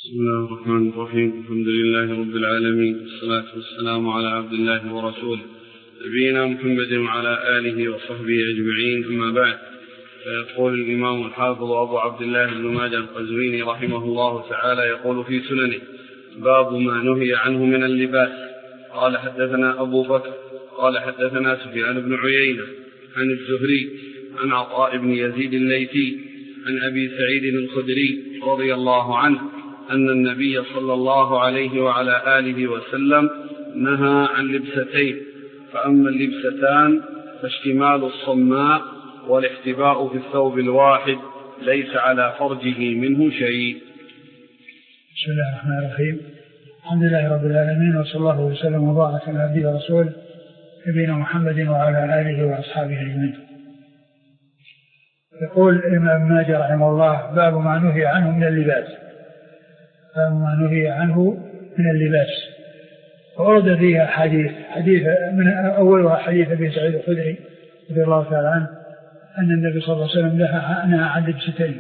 بسم الله الرحمن الرحيم. الحمد لله رب العالمين، والصلاة والسلام على عبد الله ورسوله نبينا محمد وعلى آله وصحبه أجمعين، أما بعد. فيقول الإمام الحافظ أبو عبد الله بن ماجه القزويني رحمه الله تعالى يقول في سننه: باب ما نهي عنه من اللباس. قال حدثنا أبو بكر قال حدثنا سفيان بن عيينة عن الزهري عن عطاء بن يزيد الليثي عن أبي سعيد الخدري رضي الله عنه أن النبي صلى الله عليه وعلى آله وسلم نهى عن لبستين: فأما اللبستان فاشتمال الصماء والاحتباء في الثوب الواحد ليس على فرجه منه شيء. بسم الله الرحمن الرحيم. الحمد لله رب العالمين، وصلى الله وسلم وبارك على عبده ورسوله نبينا محمد وعلى آله وأصحابه أجمعين. يقول الإمام ماجه رحمه الله: باب ما نهي عنه من اللباس. باب ما نهي عنه من اللباس. ورد فيها حديث من أولها حديث أبي سعيد الخدري رضي الله تعالى عنه أن النبي صلى الله عليه وسلم نهى عن لبستين،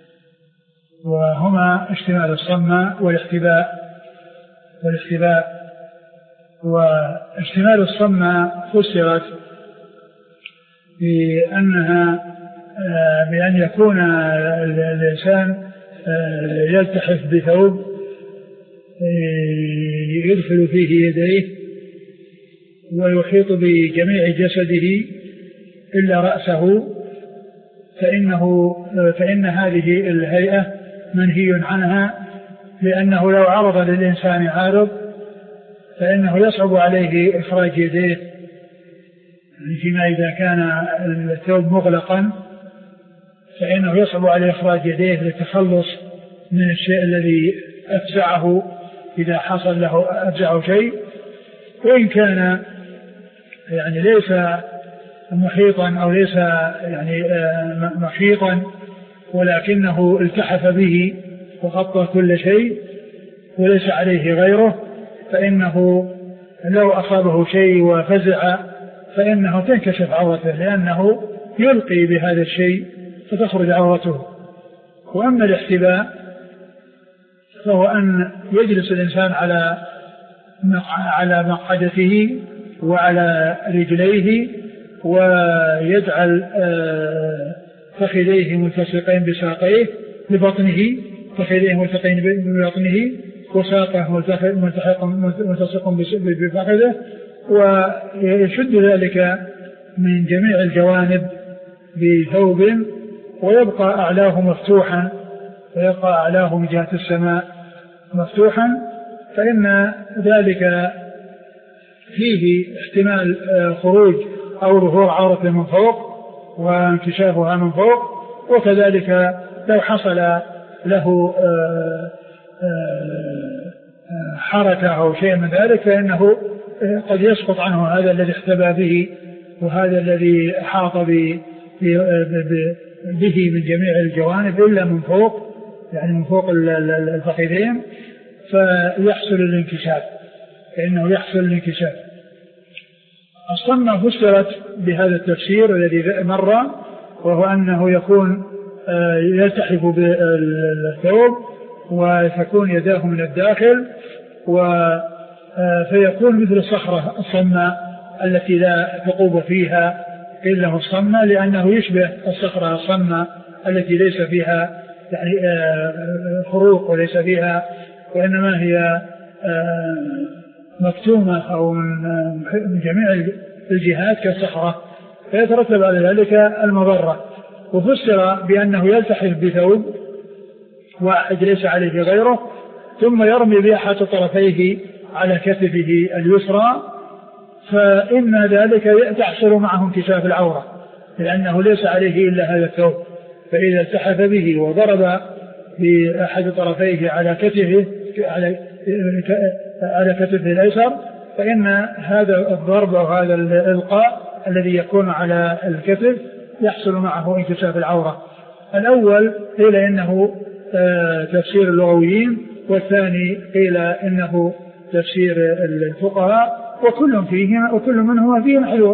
وهما اشتمال الصماء والاحتباء. واشتمال الصماء فسرت بأن يكون الإنسان يلتحف بثوب يدخل فيه يديه ويحيط بجميع جسده إلا رأسه، فإن هذه الهيئة منهي عنها، لأنه لو عرض للإنسان عارض فإنه يصعب عليه إخراج يديه، فيما إذا كان الثوب مغلقا فإنه يصعب عليه إخراج يديه للتخلص من الشيء الذي أفزعه إذا حصل له أفزعه شيء، وإن كان يعني ليس محيطا أو ليس يعني محيطا ولكنه التحف به وغطى كل شيء وليس عليه غيره، فإنه لو أصابه شيء وفزع فإنه تنكشف عورته، لأنه يلقي بهذا الشيء فتخرج عورته. وأما الاحتباء فهو أن يجلس الإنسان على مقعدته وعلى رجليه ويجعل فخذيه ملتصقين بساقيه ببطنه، فخذيه ملتصقين ببطنه وساقه ملتصق بفخذه، ويشد ذلك من جميع الجوانب بثوب ويبقى أعلاه مفتوحا، ويبقى أعلاه من جهة السماء مفتوحا، فإن ذلك فيه احتمال خروج أو ظهور عورة من فوق وانكشافها من فوق، وكذلك لو حصل له حركة أو شيء من ذلك فإنه قد يسقط عنه هذا الذي احتبى به وهذا الذي أحاط به من جميع الجوانب إلا من فوق، يعني من فوق الفخذين، فيحصل الانكشاف، فإنه يحصل الانكشاف. أصلا فسرت بهذا التفسير الذي مر، وهو أنه يكون يلتحف بالثوب وتكون يداه من الداخل، فيكون مثل الصخرة الصماء التي لا ثقوب فيها إلا الصماء، لأنه يشبه الصخرة الصماء التي ليس فيها يعني خروق وليس فيها، وإنما هي مكتومة أو من جميع الجهات كالصخرة، فيترتب على ذلك المضرة. وفسر بأنه يلتحف بثوب واحد ليس عليه غيره، ثم يرمي بأحد طرفيه على كتفه اليسرى، فإن ذلك تحصل معه انكشاف العورة، لأنه ليس عليه إلا هذا الثوب، فإذا التحف به وضرب بأحد طرفيه على كتفه الأيسر، فإن هذا الضرب أو هذا الإلقاء الذي يكون على الكتف يحصل معه انكشاف العورة. الأول قيل إنه تفسير اللغويين، والثاني قيل إنه تفسير الفقهاء، وكل منهما فيه محذور.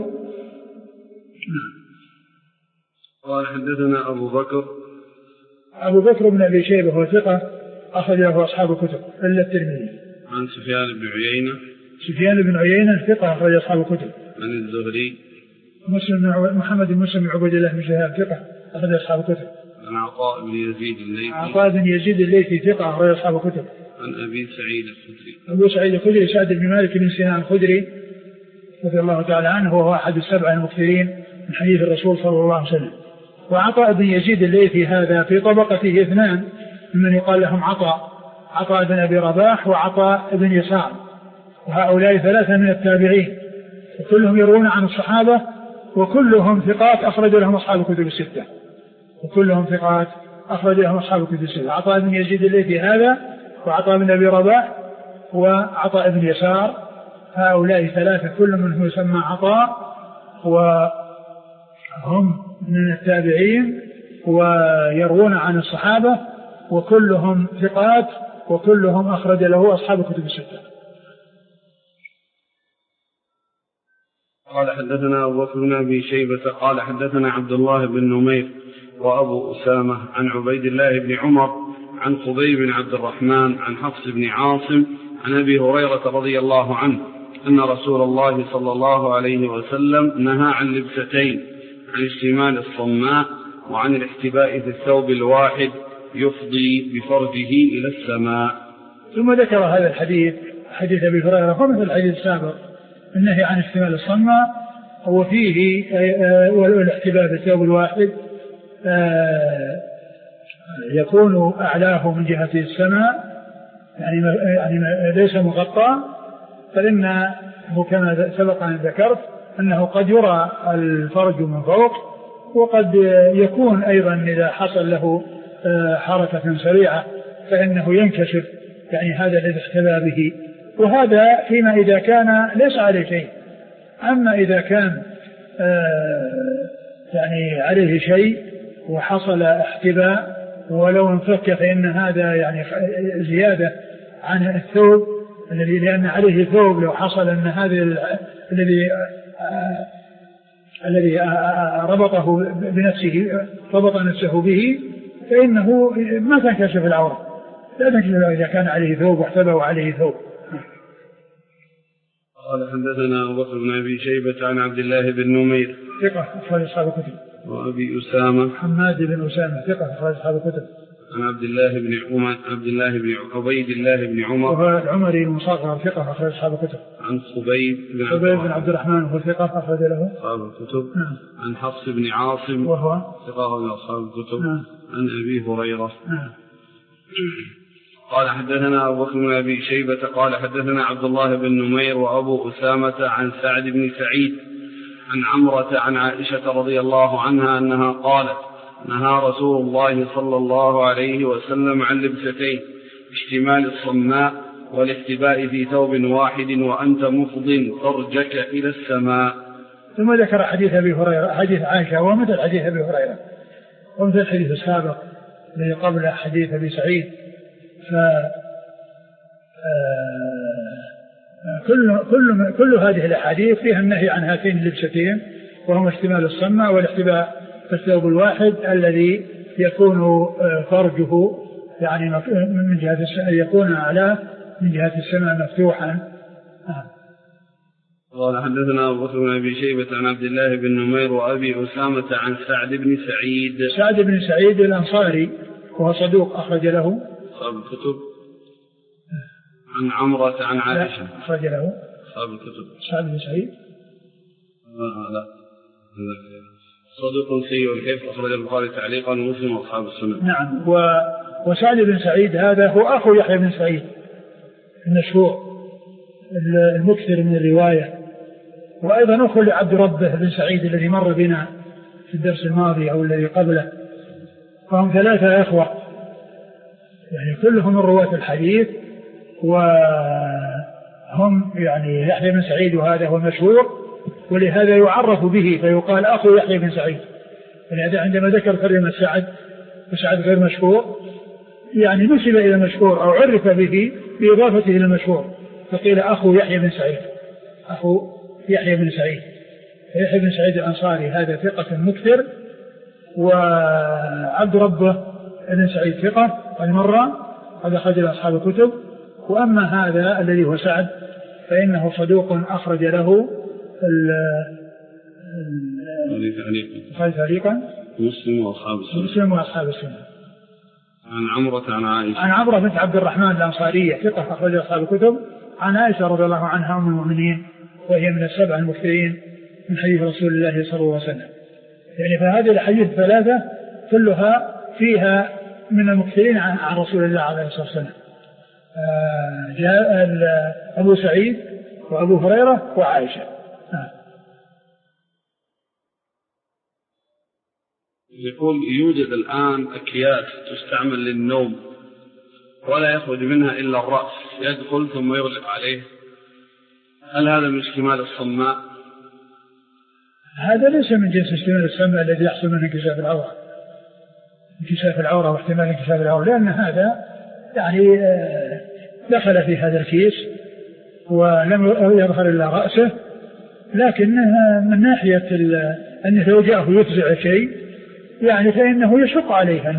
قال حدثنا أبو بكر بن أبي شيبة هو ثقة أخرج له أصحاب الكتب إلا الترمذي. عن سفيان بن عيينة. سفيان بن عيينة ثقة أخرج أصحاب الكتب. عن الزهري. محمد بن مسلم بن عبيد الله بن شهاب ثقة أخرج أصحاب الكتب. عن عطاء بن يزيد الليثي. عطاء بن يزيد الليثي ثقة أخرج أصحاب الكتب. عن أبي سعيد الخدري. أبو سعيد الخدري سعد بن مالك بن سنان الخدري رضي الله تعالى عنه، وهو أحد السبع المكثرين من حديث الرسول صلى الله عليه وسلم. وعطاء بن يزيد الليثي هذا في طبقته اثنان ممن يقال لهم عطاء بن أبي رباح وعطاء بن يسار، وهؤلاء ثلاثة من التابعين، وكلهم يروون عن الصحابة، وكلهم ثقات أخرج لهم أصحاب الكتب الستة، وكلهم ثقات أخرج لهم أصحاب الكتب الستة. عطاء بن يزيد الليثي هذا، وعطاء بن أبي رباح، وعطاء بن يسار، هؤلاء ثلاثة كل منهم يسمى عطاء، وهم من التابعين ويروون عن الصحابة، وكلهم ثقات، وكلهم أخرج له أصحاب الكتب الستة. قال حدثنا أبو بكر بن أبي شيبة قال حدثنا عبد الله بن نمير وأبو أسامة عن عبيد الله بن عمر عن خبيب بن عبد الرحمن عن حفص بن عاصم عن أبي هريرة رضي الله عنه أن رسول الله صلى الله عليه وسلم نهى عن لبستين، عن اشتمال الصماء وعن الاحتباء في الثوب الواحد يفضي بفرجه إلى السماء. ثم ذكر هذا الحديث، حديث أبي هريرة، ومثل الحديث السابق النهي عن اشتمال الصماء، وفيه والاحتباء في الثوب الواحد يكون أعلاه من جهة السماء، يعني ليس مغطى، فإنه كما سبق أن ذكرت أنه قد يرى الفرج من فوق، وقد يكون أيضا إذا حصل له حركة سريعة فإنه ينكشف، يعني هذا الذي احتبى به، وهذا فيما إذا كان ليس عليه شيء. أما إذا كان يعني عليه شيء وحصل احتباء ولو انفك، فإن هذا يعني زيادة عن الثوب الذي، لأن عليه ثوب، لو حصل أن هذا الذي ربطه بنفسه، ربط نفسه به، فإنه ما تنكشف العورة، لا تنكشف إذا كان عليه ثوب واحتبى وعليه ثوب. قال حدثنا أبو بكر بن أبي شيبة عن عبد الله بن نمير ثقة أخرج أصحاب الكتب. وأبي أسامة حماد بن أسامة ثقة أخرج أصحاب الكتب. عن عبد الله بن عبيد الله بن عمر وهو العمري المصغر ثقة أخرج أصحاب الكتب. عن خبيب بن عبد الرحمن وهو ثقة أخرج له أصحاب الكتب. عن حفص بن عاصم وهو ثقة من أصحاب الكتب. عن أبي هريرة. قال حدثنا أبو بكر بن أبي شيبة قال حدثنا عبد الله بن نمير وأبو أسامة عن سعد بن سعيد عن عمرة عن عائشة رضي الله عنها أنها قالت نهى رسول الله صلى الله عليه وسلم عن لبستين، اشتمال الصماء والاحتباء في ثوب واحد وأنت مفض فرجك إلى السماء. ثم ذكر حديث أبي هريرة، حديث عائشة، ومثل حديث أبي هريرة ومثل الحديث السابق الذي قبل حديث أبي سعيد. كل هذه الأحاديث فيها النهي عن هاتين اللبستين، وهما اشتمال الصماء والاحتباء في الثوب الواحد الذي يكون فرجه يعني من جهة يكون أعلاه من جهة السماء مفتوحا. قال حدثنا أبو بكر بن أبي شيبة عن عبد الله بن نمير وأبي أسامة عن سعد بن سعيد. سعد بن سعيد الأنصاري وهو صدوق أخرج له أصحاب الكتب. عن عمرة عن عائشة أخرج له أصحاب الكتب. سعد بن سعيد لا صدوق سيء الحفظ أخرج البخاري تعليقا ومسلم وأصحاب السنة. نعم. وسعد بن سعيد هذا هو أخو يحيى بن سعيد المشهور المكثر من الرواية، وأيضا أخو لعبد ربه بن سعيد الذي مر بنا في الدرس الماضي أو الذي قبله. فهم ثلاثة أخوة يعني كلهم من رواة الحديث، وهم يعني يحيى بن سعيد وهذا هو مشهور، ولهذا يعرف به فيقال أخو يحيى بن سعيد. ولهذا عندما ذكر كلمة سعد غير مشهور يعني نسب إلى مشهور أو عرف به بإضافته إلى المشهور، فقيل أخو يحيى بن سعيد، أخو يحيى بن سعيد. يحيى بن سعيد الأنصاري هذا ثقة مكثر، وعبد ربه بن سعيد ثقة قد مر، هذا أخرج له أصحاب الكتب. وأما هذا الذي هو سعد فإنه صدوق أخرج له تعليقا مسلم وأصحاب السنة. عن عمرة عن عائشة، عن عمرة بنت عبد الرحمن الأنصارية ثقة أخرج أصحاب الكتب، عن عائشة رضي الله عنها أم المؤمنين وهي من السبع المكثرين من حديث رسول الله صلى الله عليه وسلم. يعني فهذه الحديث الثلاثة كلها فيها من المكثرين عن رسول الله عليه الصلاة والسلام. جاء أبو سعيد وأبو هريرة وعائشة. يقول يوجد الآن أكياس تستعمل للنوم ولا يخرج منها إلا الرأس، يدخل ثم يغلق عليه، هل هذا من اشتمال الصماء؟ هذا ليس من جنس اشتمال الصماء الذي يحصل منه انكشاف العورة واحتمال انكشاف العورة، لأن هذا يعني دخل في هذا الكيس ولم يظهر إلا رأسه، لكن من ناحية أنه لو جاءه يفزع شيء يعني فإنه يشق عليه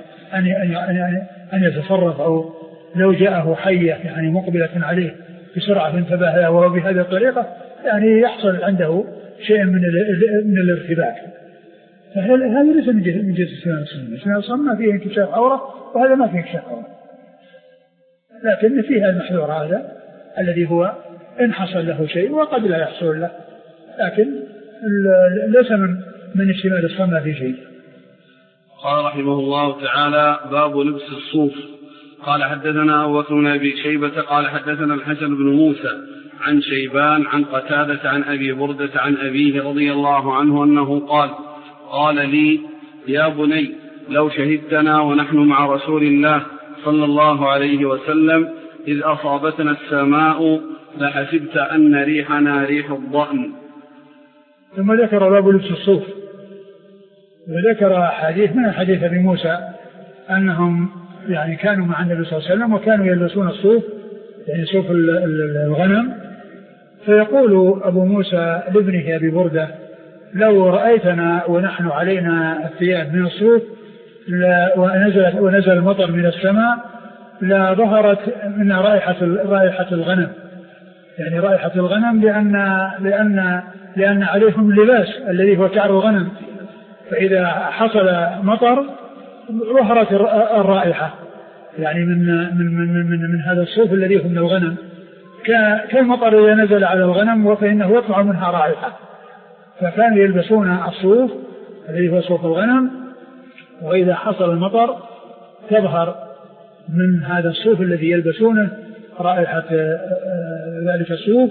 أن يتصرف، أو لو جاءه حية يعني مقبلة عليه بسرعة انتبه وهو بهذه الطريقة يعني يحصل عنده شيء من الارتباك. فهذا ليس من جنس اشتمال الصماء. اشتمال الصماء فيه انكشاف عورة وهذا ما فيه انكشاف عورة، لكن فيها المحذور هذا الذي هو إن حصل له شيء وقد لا يحصل له، لكن ليس من اشتمال الصماء في شيء. قال رحمه الله تعالى: باب لبس الصوف. قال حدثنا أبو بكر بن أبي شيبة قال حدثنا الحسن بن موسى عن شيبان عن قتادة عن أبي بردة عن أبيه رضي الله عنه أنه قال لي: يا بني لو شهدتنا ونحن مع رسول الله صلى الله عليه وسلم إذ أصابتنا السماء لحسبت أن ريحنا ريح الضأن. ثم ذكر باب لبس الصوف، وذكر حديث من حديث أبي موسى أنهم يعني كانوا مع النبي صلى الله عليه وسلم وكانوا يلبسون الصوف، يعني صوف الغنم. فيقول أبو موسى لابنه أبي بردة: لو رأيتنا ونحن علينا الثياب من الصوف ونزل المطر من السماء لا ظهرت من رائحة الغنم، يعني رائحة الغنم لأن عليهم اللباس الذي هو كعر الغنم، فإذا حصل مطر ظهرت الرائحة يعني من هذا الصوف الذي هو من الغنم، كالمطر إذا نزل على الغنم فإنه يطلع منها رائحة. فكانوا يلبسون الصوف الذي هو صوف الغنم، وإذا حصل المطر تظهر من هذا الصوف الذي يلبسونه رائحة ذلك الصوف،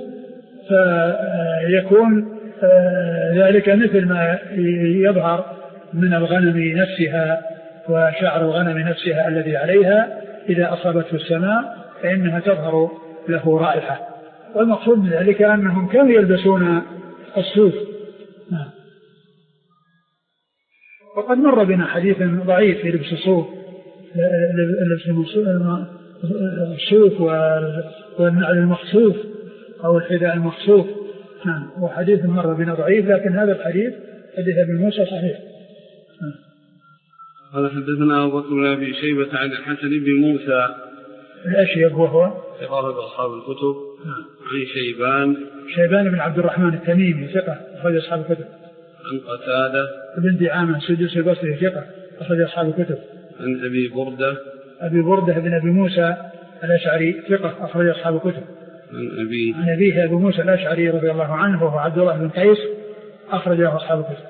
فيكون ذلك مثل ما يظهر من الغنم نفسها وشعر الغنم نفسها الذي عليها إذا أصابته السماء فإنها تظهر له رائحة. والمقصود من ذلك أنهم كانوا يلبسون الصوف. وقد مر بنا حديث ضعيف في لبس الصوف، الصوف والنعل المخصوف أو الحذاء المخصوف، وحديث مر بنا ضعيف، لكن هذا الحديث حديث ابن موسى صحيح. قال حدثنا أبو بكر بن أبي شيبة عن الحسن بن موسى الأشيب وهو ثقة أصحاب الكتب، عن شيبان بن عبد الرحمن التميمي ثقة أخرج أصحاب الكتب، عن قتادة بن دعامة سدوسي البصري ثقة أخرج أصحاب الكتب، عن أبي بردة بن أبي موسى الأشعري ثقة أخرج أصحاب الكتب، عن أبيه أبي موسى الأشعري رضي الله عنه وهو عبد الله بن قيس أخرج له أصحاب الكتب.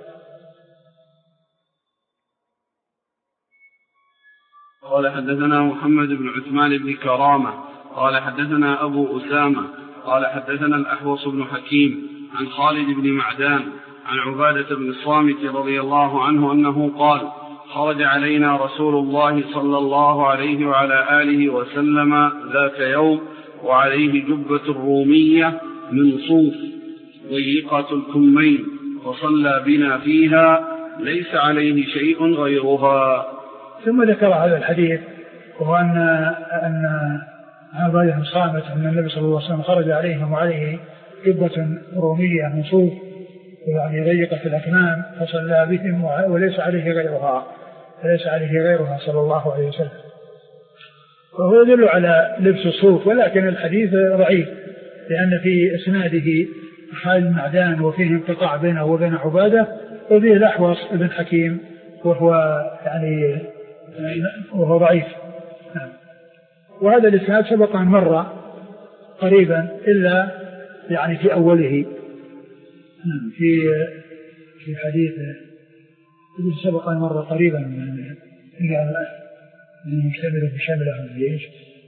قال حدثنا محمد بن عثمان بن كرامة قال حدثنا أبو أسامة قال حدثنا الأحوص بن حكيم عن خالد بن معدان عن عبادة بن الصامت رضي الله عنه أنه قال: خرج علينا رسول الله صلى الله عليه وعلى آله وسلم ذات يوم وعليه جبة رومية من صوف ضيقة الكمين، وصلى بنا فيها ليس عليه شيء غيرها. ثم ذكر هذا الحديث، وهو أن عبادة بن الصامت أن النبي صلى الله عليه وسلم خرج عليهم وعليه جبة رومية من صوف يعني ضيقة الأكمام، فصلى بهم وليس عليه غيرها صلى الله عليه وسلم. وهو يدل على لبس الصوف، ولكن الحديث ضعيف لأن في إسناده خالد بن معدان وفيه انقطاع بينه وبين عبادة، وفيه الأحوص بن حكيم وهو ضعيف. وهذا الإسناد سبق أن مر قريبا إلا يعني في أوله في حديث سبق أن مر قريبا من يشتمل في شملة ليش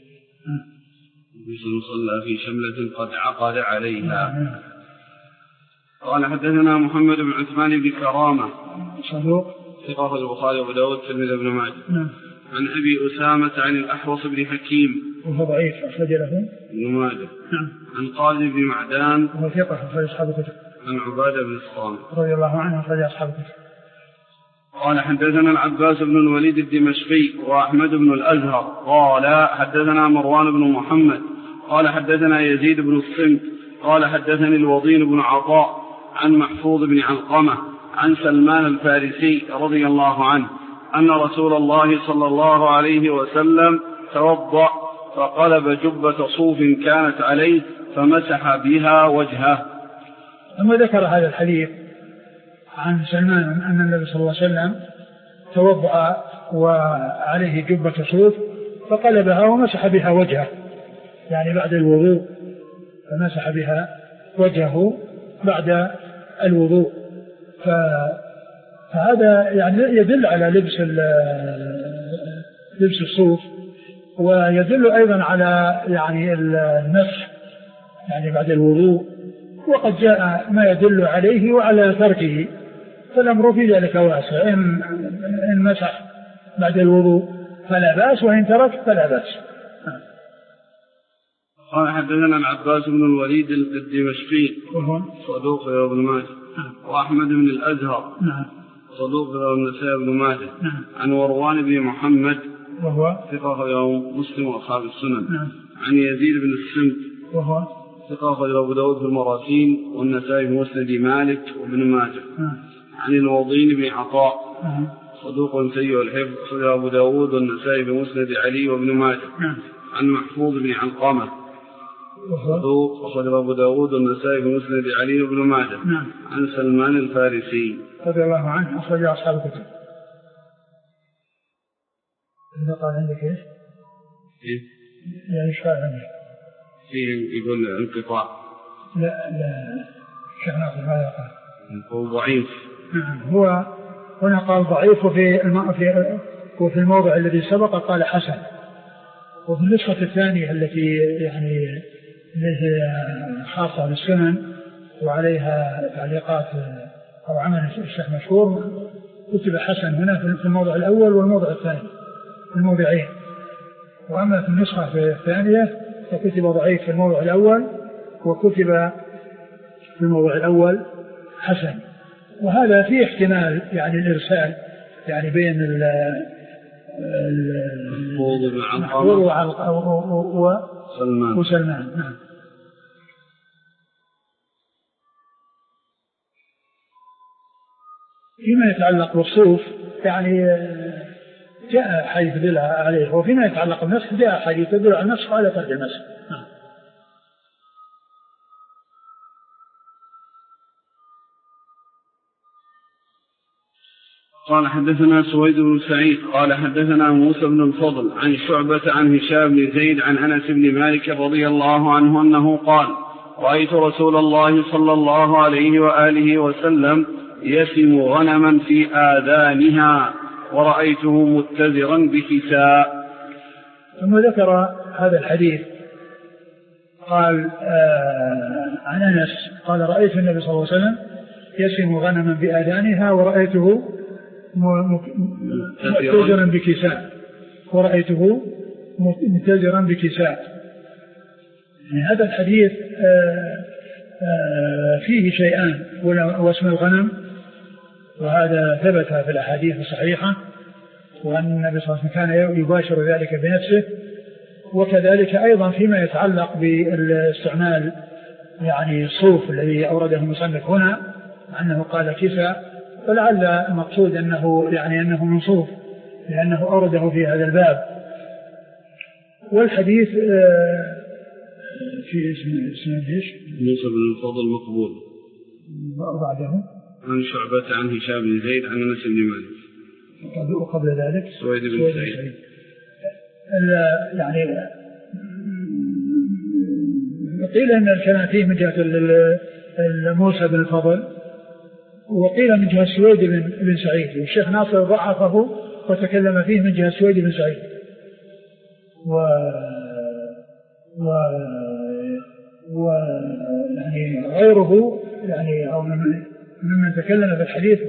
صلى في شملة قد عقد عليها. قال حدثنا محمد بن عثمان بن كرامة صدوق ثقة البخاري وأبو داود والترمذي وابن ماجه. عن أبي أسامة عن الأحوص بن حكيم وهو ضعيف أخرج له ابن ماجه. عن خالد بن معدان وهو ثقة أخرج أصحاب الكتب. عن عبادة بن الصامت رضي الله عنه أخرج أصحاب الكتب. قال حدثنا العباس بن الوليد الدمشقي وأحمد بن الأزهر قال حدثنا مروان بن محمد قال حدثنا يزيد بن الصمت قال حدثني الوضين بن عطاء عن محفوظ بن علقمة عن سلمان الفارسي رضي الله عنه أن رسول الله صلى الله عليه وسلم توضأ فقلب جبة صوف كانت عليه فمسح بها وجهه. ثم ذكر هذا الحديث عن سلمان أن النبي صلى الله عليه وسلم توضأ وعليه جبة صوف فقلبها ومسح بها وجهه، يعني بعد الوضوء، فمسح بها وجهه بعد الوضوء. فهذا يعني يدل على لبس الصوف، ويدل أيضا على يعني المسح يعني بعد الوضوء، وقد جاء ما يدل عليه وعلى تركه، فالأمر في ذلك واسع، إن مسح بعد الوضوء فلا بأس، وإن ترك فلا بأس. قال حدثنا العباس بن الوليد الدمشقي صدوق ابن ماجه وأحمد بن الأزهر صدوق ابن النسائي بن ماجه عن مروان بن محمد وهو ثقة مسلم وأصحاب السنن عن يزيد بن الصمت وهو ثقة أبو داود في المراسيل والنسائي في مسند مالك وابن ماجه عن الوضين بن عطاء صدوق سيء الحفظ أخرج أبو داود والنسائي في مسند علي وابن ماجه عن محفوظ بن علقمة صدوق أخرج أبو داود والنسائي في مسند علي وابن ماجه عن سلمان الفارسي رضي الله عنه أخرج أصحاب الكتب. إذا قال عندك إيش؟ يعني إيش قال عندك؟ فيه يقول انقطاع. لا شيخ ناصر ماذا قال؟ هو ضعيف. هو هنا قال ضعيف، وفي الموضع الذي سبق قال حسن، وفي النسخة الثانية التي يعني خاصة بالسنن وعليها تعليقات أو عمل الشيخ مشهور كتب حسن هنا في الموضع الأول والموضع الثاني في الموضعين، وأما في النسخة الثانية فكتب ضعيف في الموضع الأول وكتب في الموضع الأول حسن. وهذا فيه احتمال يعني الإرسال يعني بين المحفوظ وسلمان. نعم. فيما يتعلق بالصوف يعني جاء حديث يدل عليه، وفيما يتعلق بالنسخ جاء حديث يدل على النسخ على ترك النسخ. قال حدثنا سويد بن سعيد قال حدثنا موسى بن الفضل عن شعبة عن هشام بن زيد عن أنس بن مالك رضي الله عنه أنه قال رأيت رسول الله صلى الله عليه وآله وسلم يسم غنما في آذانها ورأيته متزرا بكساء. ثم ذكر هذا الحديث قال عن أنس قال رأيت النبي صلى الله عليه وسلم يسم غنما بآذانها ورأيته متزرا بكساء متزرا بكساء. يعني هذا الحديث فيه شيئان، واسم الغنم وهذا ثبت في الأحاديث الصحيحة، وأن النبي صلى الله عليه وسلم كان يباشر ذلك بنفسه، وكذلك أيضا فيما يتعلق بالاستعمال يعني الصوف الذي أورده المصنف هنا أنه قال كساء، ولعل المقصود أنه يعني أنه من صوف لأنه أورده في هذا الباب. والحديث في اسم ايش؟ موسى بن الفضل مقبول. وبعده عن شعبة عن هشام بن زيد عن أنس بن مالك. وقبل ذلك سويد بن سعيد. يعني قيل أن الكلام فيه من جهة موسى بن الفضل، وقيل من جهة سويد بن سعيد، والشيخ ناصر ضعفه وتكلم فيه من جهة سويد بن سعيد. يعني غيره يعني أو ممن تكلم في الحديث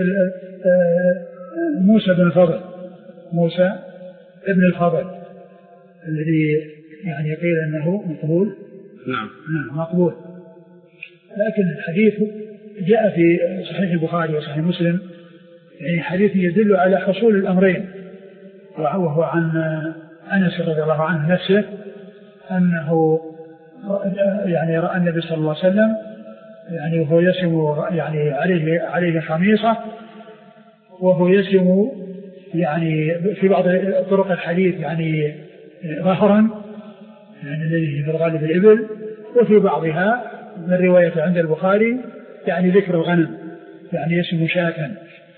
موسى بن الفضل، موسى ابن الفضل الذي يعني قيل أنه مقبول. نعم مقبول. لكن الحديث جاء في صحيح البخاري وصحيح مسلم، يعني حديث يدل على حصول الأمرين، وهو عن أنس رضي الله عنه نفسه أنه يعني رأى النبي صلى الله عليه وسلم يعني وهو يسم يعني عليه خميصة، وهو يسم يعني في بعض طرق الحديث يعني ظهرا يعني الذي في الغالب الإبل، وفي بعضها من رواية عند البخاري يعني ذكر الغنم يعني يسم شاة.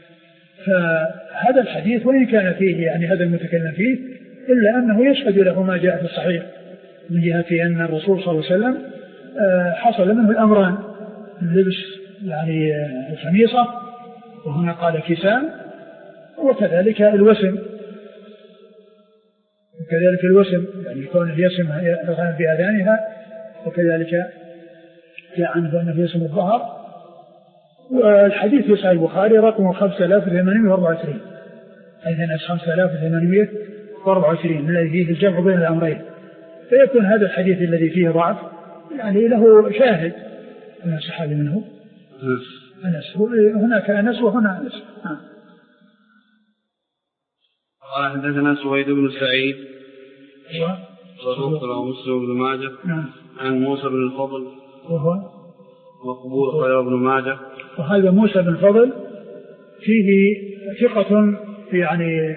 فهذا الحديث وإن كان فيه يعني هذا المتكلم فيه إلا أنه يشهد له ما جاء في الصحيح من جهة أن الرسول صلى الله عليه وسلم حصل منه الأمران، لبس يعني الخميصة وهنا قال كسان، وكذلك الوسم، يعني كونه يسم الغنم بأذانها، وكذلك جاء عنه أنه يسم الظهر. والحديث في صحيح البخاري رقم 5824 أي 5824 الذي فيه الجمع بين الأمرين، فيكون هذا الحديث الذي فيه ضعف يعني له شاهد من الصحابي منه أنس، هناك أنس وهنا أنس. قال حدثنا سويد بن سعيد صدوق رواه مسلم بن ماجه عن موسى بن الفضل وهو مقبول قال ابن ماجه. وهذا موسى بن الفضل فيه ثقة يعني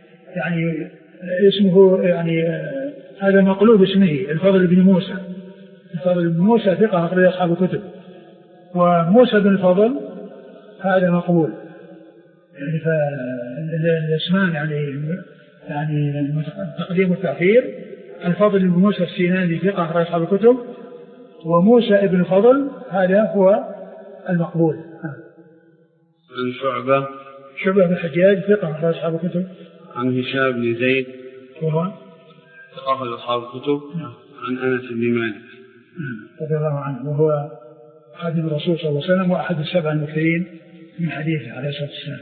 اسمه يعني هذا مقلوب اسمه الفضل بن موسى. الفضل بن موسى ثقة أخرج أصحاب الكتب، وموسى بن الفضل هذا مقبول يعني. فالاسمان يعني تقديم التأخير. الفضل بن موسى السيناني ثقة أخرج أصحاب الكتب، وموسى ابن الفضل هذا هو المقبول. عن شعبة بن الحجاج ثقة أخرج أصحاب الكتب. عن هشام بن زيد وهو ثقة أخرج أصحاب الكتب. عن أنس بن مالك رضي الله عنه، وهو خادم الرسول صلى الله عليه وسلم وأحد السبع المكثرين من حديثه عليه الصلاة والسلام.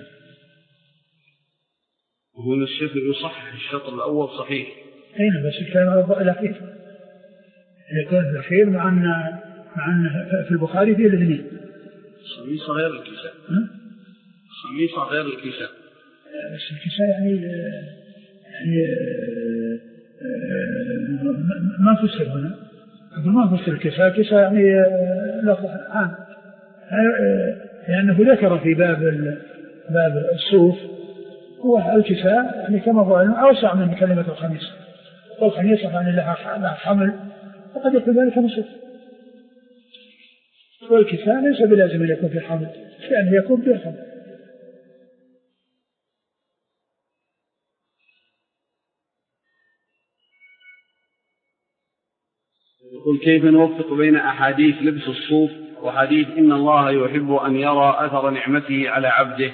وهنا الشيخ يصحح الشطر الأول صحيح، أين بس الكلام على الأخير يكون في الأخير مع أن في البخاري فيه الاثنين. خميصة غير الكساء. خميصة غير الكساء. بس الكساء يعني ما فسر هنا، ما فسر الكساء. كساء يعني لفظ عام، لأنه ذكر في باب الصوف هو الكساء يعني كما هو أوسع من كلمة الخميصة. والخميصة يعني لها حمل وقد يكون ذلك نصف، والكساء ليس بلازم أن يكون في حمل، لأنه يكون في حمل. يقول كيف نوفق بين أحاديث لبس الصوف وحديث إن الله يحب أن يرى أثر نعمته على عبده؟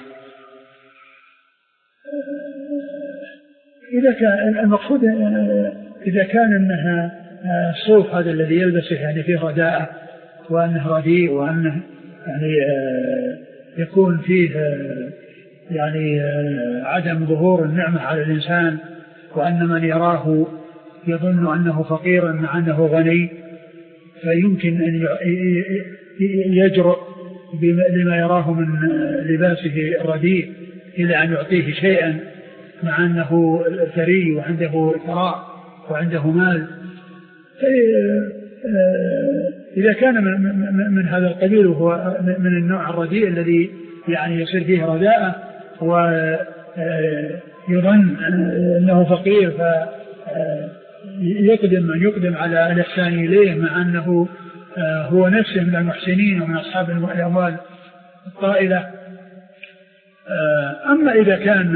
إذا كان المقصود إذا كان أنها الصوف هذا الذي يلبسه يعني فيه رداءة وأنه رديء وأنه يعني يكون فيه يعني عدم ظهور النعمة على الإنسان، وأن من يراه يظن أنه فقيرا مع أنه غني، فيمكن أن يجرؤ لما يراه من لباسه الرديء إلى أن يعطيه شيئا مع أنه ثري وعنده ثراء وعنده مال. إذا كان من هذا القبيل وهو من النوع الرديء الذي يعني يصير فيه رداءة ويظن أنه فقير يقدم على الإحسان إليه مع أنه هو نفسه من المحسنين ومن أصحاب الأموال الطائلة. أما إذا كان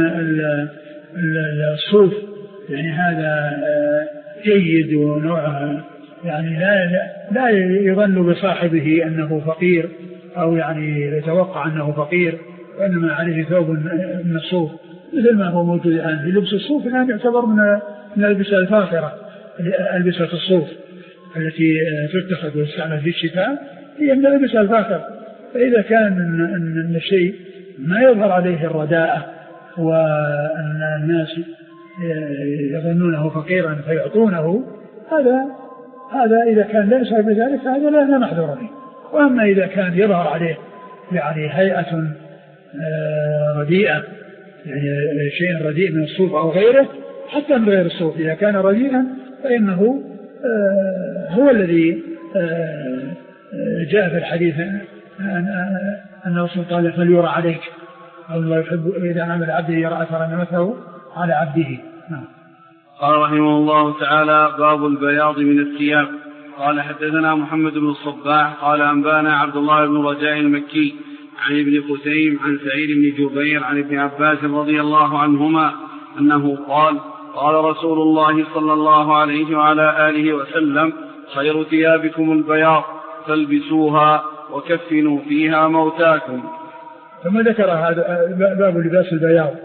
الصوف يعني هذا جيد ونوعه يعني لا يظن بصاحبه أنه فقير أو يعني يتوقع أنه فقير، وإنما عليه ثوب من الصوف مثل ما هو موجود الآن في لبس الصوف. الآن يعتبر من الألبسة الفاخرة، ألبسة الصوف التي تتخذ وتستعمل في الشتاء هي من الألبسة الفاخرة. فإذا كان أن الشيء ما يظهر عليه الرداءة وأن الناس يظنونه فقيرا فيعطونه، هذا إذا كان لا يشعر بذلك هذا لا محذور به. وأما إذا كان يظهر عليه يعني هيئة رديئة، يعني شيء رديء من الصوف أو غيره، حتى من غير الصوف إذا كان رديئا فإنه هو الذي جاء في الحديث أن الرسول قال فليرى عليك، الله يحب إذا عمل عبده يرى أثر نعمته على عبده. قال رحمه الله تعالى: باب البياض من الثياب. قال حدثنا محمد بن الصباح قال أنبانا عبد الله بن رجاء المكي عن ابن خثيم عن سعيد بن جبير عن ابن عباس رضي الله عنهما أنه قال: قال رسول الله صلى الله عليه وعلى آله وسلم: خير ثيابكم البياض فالبسوها وكفنوا فيها موتاكم. ثم ذكر هذا باب لباس البياض،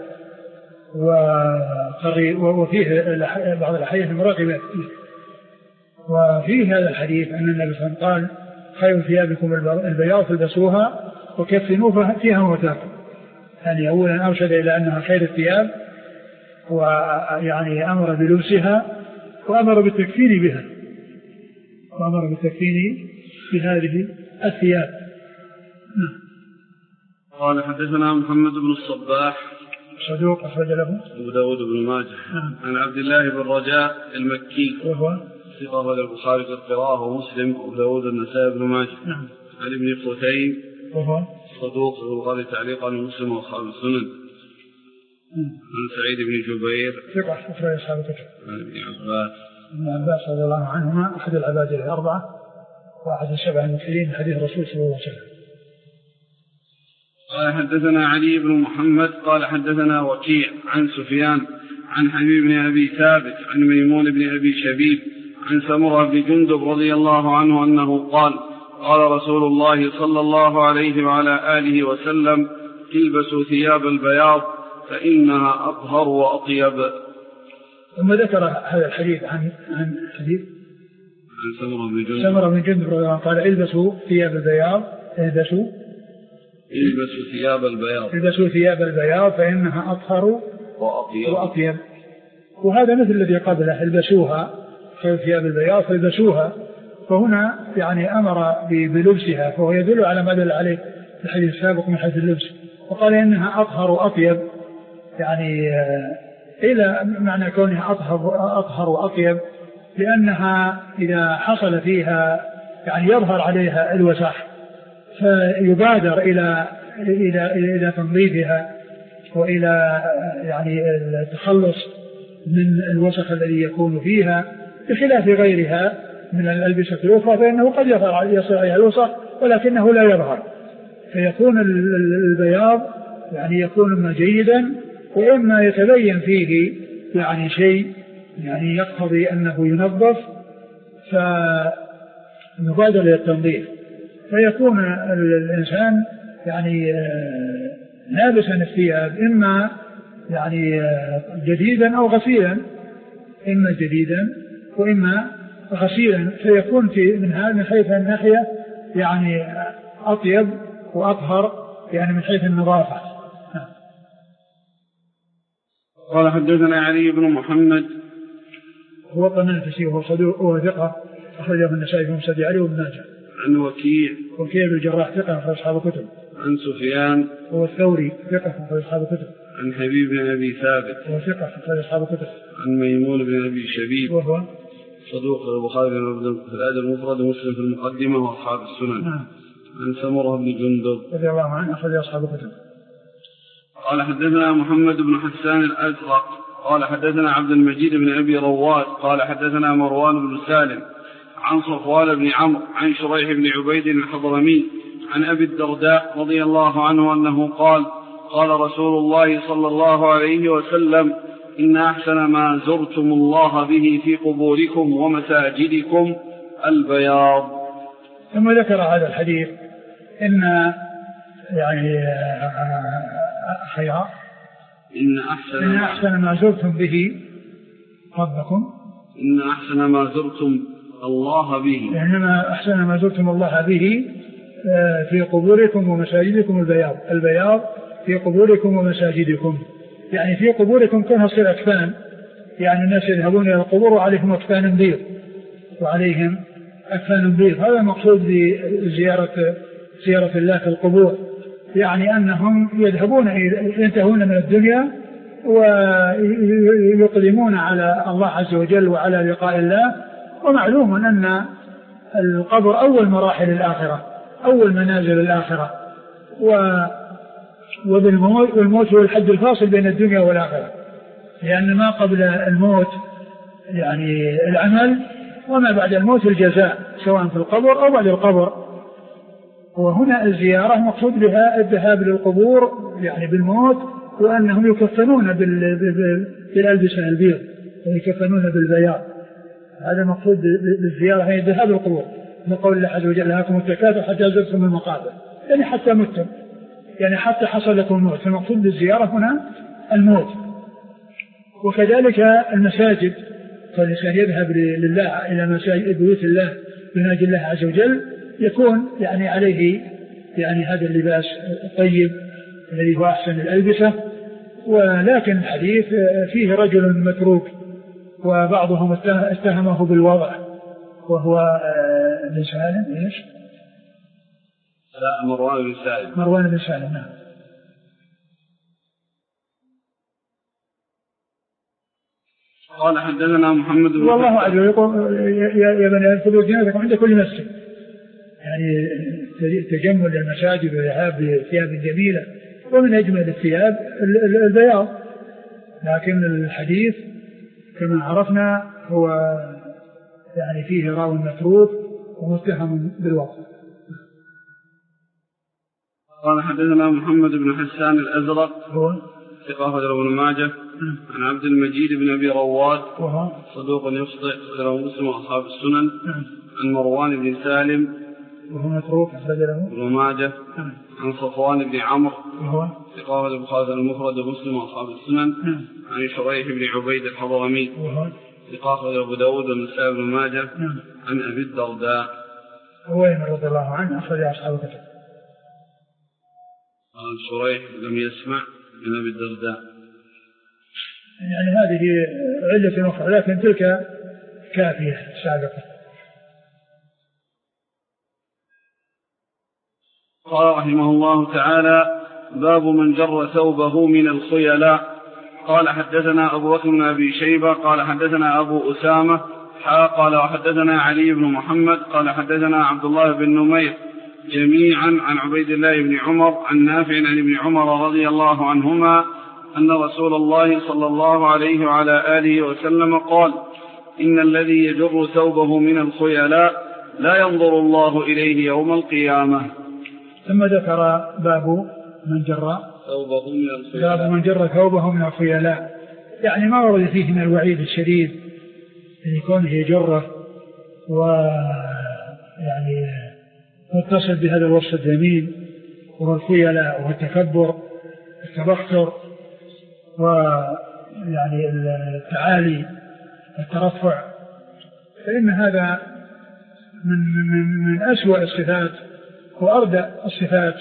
وفيه بعض الأحاديث المراغبة فيه. وفيه هذا الحديث أن النبي صلى الله عليه وسلم قال: خير ثيابكم البياض فالبسوها وكفنوا فيها موتاكم. يعني أولا أرشد إلى أنها خير الثياب، ويعني أمر بلبسها وأمر بالتكفين بها، وأمر بالتكفين بهذه الثياب. قال حدثنا محمد بن الصباح صدوق أخرج له أبو داود بن ماجه عن عبد الله بن رجاء المكي وهو ثقة البخاري في القراءة ومسلم وأبو داود النسائي بن ماجه عن ابن خثيم وهو صدوق في البخاري تعليقا ومسلم وأصحاب السنن عن سعيد بن جبير ثقة أخرج أصحاب الكتب عن ابن عباس رضي الله عنهما أحد العباد الأربعة وأحد السبع المرسلين حديث الرسول صلى الله عليه وسلم. قال حدثنا علي بن محمد قال حدثنا وكيع عن سفيان عن حبيب بن أبي ثابت عن ميمون بن أبي شبيب عن سمرة بن جندب رضي الله عنه أنه قال: قال رسول الله صلى الله عليه وعلى آله وسلم: البسوا ثياب البياض فإنها أطهر وأطيب. ثم ذكر هذا الحديث عن حديث عن سمرة بن جندب رضي الله عنه قال: البسوا ثياب البياض البسوا ثياب البياض فإنها أطهر وأطيب. وهذا مثل الذي قبله: البسوها خير ثياب البياض فالبسوها. فهنا يعني أمر بلبسها، فهو يدل على ما دل عليه الحديث السابق من حيث اللبس. وقال إنها أطهر وأطيب، يعني إلى معنى كونها أطهر وأطيب، لأنها إذا حصل فيها يعني يظهر عليها الوسخ فيبادر إلى تنظيفها وإلى يعني التخلص من الوسخ الذي يكون فيها، بخلاف غيرها من الألبسة الأخرى فإنه قد يصل عليها الوسخ ولكنه لا يظهر، فيكون البياض يعني يكون إما جيدا وإما يتبين فيه يعني شيء يعني يقتضي أنه ينظف فنبادر للتنظيف، فيكون الإنسان يعني لابسا الثياب إما يعني جديدا أو غسيلا، إما جديدا وإما غسيلا، فيكون من حيث الناحية يعني أطيب وأطهر يعني من حيث النظافة. قال حدثنا علي بن محمد هو الطنافسي وهو صدوق وهو ثقة أخرجه النسائي في مسند علي وابن ماجه. عن وكيع بن الجراح ثقة أخرج أصحاب الكتب. عن سفيان هو الثوري ثقة أخرج أصحاب الكتب. عن حبيب بن أبي ثابت وهو ثقة أخرج أصحاب الكتب. عن ميمون بن أبي شبيب وهو صدوق البخاري في الأدب المفرد ومسلم في المقدمة وأصحاب السنن. عن سمرة بن جندب رضي الله عنه أخرج أصحاب الكتب. قال حدثنا محمد بن حسان الأزرق قال حدثنا عبد المجيد بن أبي رواد قال حدثنا مروان بن سالم عن صفوان بن عمرو عن شريح بن عبيد الحضرمي عن أبي الدرداء رضي الله عنه أنه قال قال رسول الله صلى الله عليه وسلم إن أحسن ما زرتم الله به في قبوركم ومساجدكم البياض. ثم ذكر هذا الحديث إن يعني خيار إن أحسن ما زرتم به ربكم إن أحسن ما زرتم الله به إنما أحسن ما زرتم الله به في قبوركم ومساجدكم البياض في قبوركم ومساجدكم. يعني في قبوركم كونها تصير أكفان، يعني الناس يذهبون إلى القبور وعليهم أكفان بيض هذا المقصود بزيارة الله في القبور، يعني أنهم يذهبون ينتهون من الدنيا ويقدمون على الله عز وجل وعلى لقاء الله. ومعلوم أن القبر أول مراحل الآخرة، أول منازل الآخرة، والموت هو الحد الفاصل بين الدنيا والآخرة، لأن ما قبل الموت يعني العمل، وما بعد الموت الجزاء سواء في القبر أو بعد القبر. وهنا الزيارة مقصود بها الذهاب للقبور يعني بالموت، وأنهم يكفنون بالألبسة البيض ويكفنون بالبياض. هذا مقصود بالزيارة، هي الذهاب للقبور، من قول الله عز وجل لكم التكاثر حتى زرتم المقابر، يعني حتى متم، يعني حتى حصل لكم الموت. فالمقصود بالزيارة هنا الموت. وكذلك المساجد، فالإنسان يذهب لله إلى مساجد بيوت الله بناجي الله عز وجل، يكون يعني عليه يعني هذا اللباس الطيب الذي هو أحسن الألبسة. ولكن الحديث فيه رجل متروك، وبعضهم اتهمه بالوضع، وهو بن سالم إيش؟ لا، مروان بن سالم. نعم. قال حدثنا محمد بن والله عز وجل يقول يا بني آدم خذوا زينتكم عند كل مسجد، يعني تجمل المساجد وذهاب بثياب جميلة، ومن أجمل الثياب البياض. لكن الحديث كما عرفنا هو يعني فيه راوي متروك ومتهم بالوضع. قال حدثنا محمد بن حسان الأزرق هو ثقة ابن ماجه عن عبد المجيد بن أبي رواد وهو صدوق يخطئ أخرجه مسلم وأصحاب السنن. عن مروان بن سالم وهو متروك أخرجه ابن ماجه. عن صفوان بن عمرو وهو ثقة البخاري المفرد ومسلم وأصحاب السنن. عن شريح بن عبيد الحضرمي وهو ثقة أبو داود والنسائي بن ماجه. عن أبي الدرداء هو رضي الله عنه أخرج أصحاب الكتب. قال شريح لم يسمع من أبي الدرداء، يعني هذه علة أخرى، لكن تلك كافية سابقة. قال رحمه الله تعالى: باب من جر ثوبه من الخيلاء. قال حدثنا أبو بكر بن أبي شيبة قال حدثنا أبو أسامة قال وحدثنا علي بن محمد قال حدثنا عبد الله بن نمير جميعا عن عبيد الله بن عمر عن نافع عن ابن عمر رضي الله عنهما أن رسول الله صلى الله عليه وعلى آله وسلم قال: إن الذي يجر ثوبه من الخيلاء لا ينظر الله إليه يوم القيامة. ثم ذكر باب من جر ثوبه من الخيلاء، يعني ما ورد فيه من الوعيد الشديد أن يكون يجره ويعني متصل بهذا الوصف الذميم، وهو الخيلاء وهو التكبر التبختر ويعني التعالي الترفع، فإن هذا من أسوأ الصفات وأردى الصفات.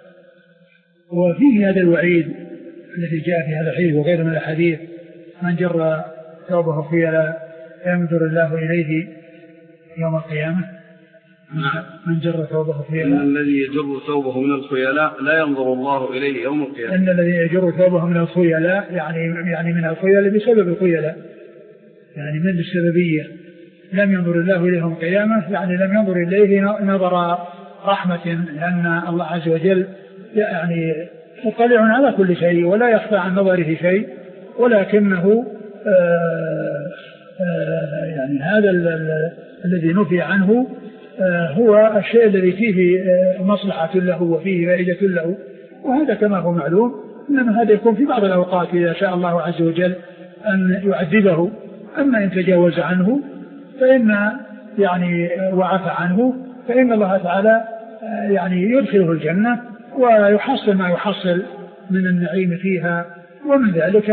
وفيه هذا الوعيد الذي جاء في هذا الحديث وغير من الحديث: من جر ثوبه خيلاء ينظر الله إليه يوم القيامة. من جر ثوبه خيلاء، إن الذي يجر ثوبه من الخيلاء لا ينظر الله إليه يوم القيامة. إن الذي يجر ثوبه من الخيلاء يعني من الخيلاء بسبب الخيلاء، يعني من السببية، لم ينظر الله إليه يوم القيامة، يعني لم ينظر إليه نظر رحمة، لأن الله عز وجل يعني مطلع على كل شيء ولا يخفى عن نظره شيء، ولكنه يعني هذا الذي نفي عنه هو الشيء الذي فيه مصلحة له وفيه فائدة له، وهذا كما هو معلوم، إنما هذا يكون في بعض الأوقات إذا شاء الله عز وجل أن يعذبه. أما إن تجاوز عنه فإن يعني وعفى عنه فإن الله تعالى يعني يدخله الجنة ويحصل ما يحصل من النعيم فيها، ومن ذلك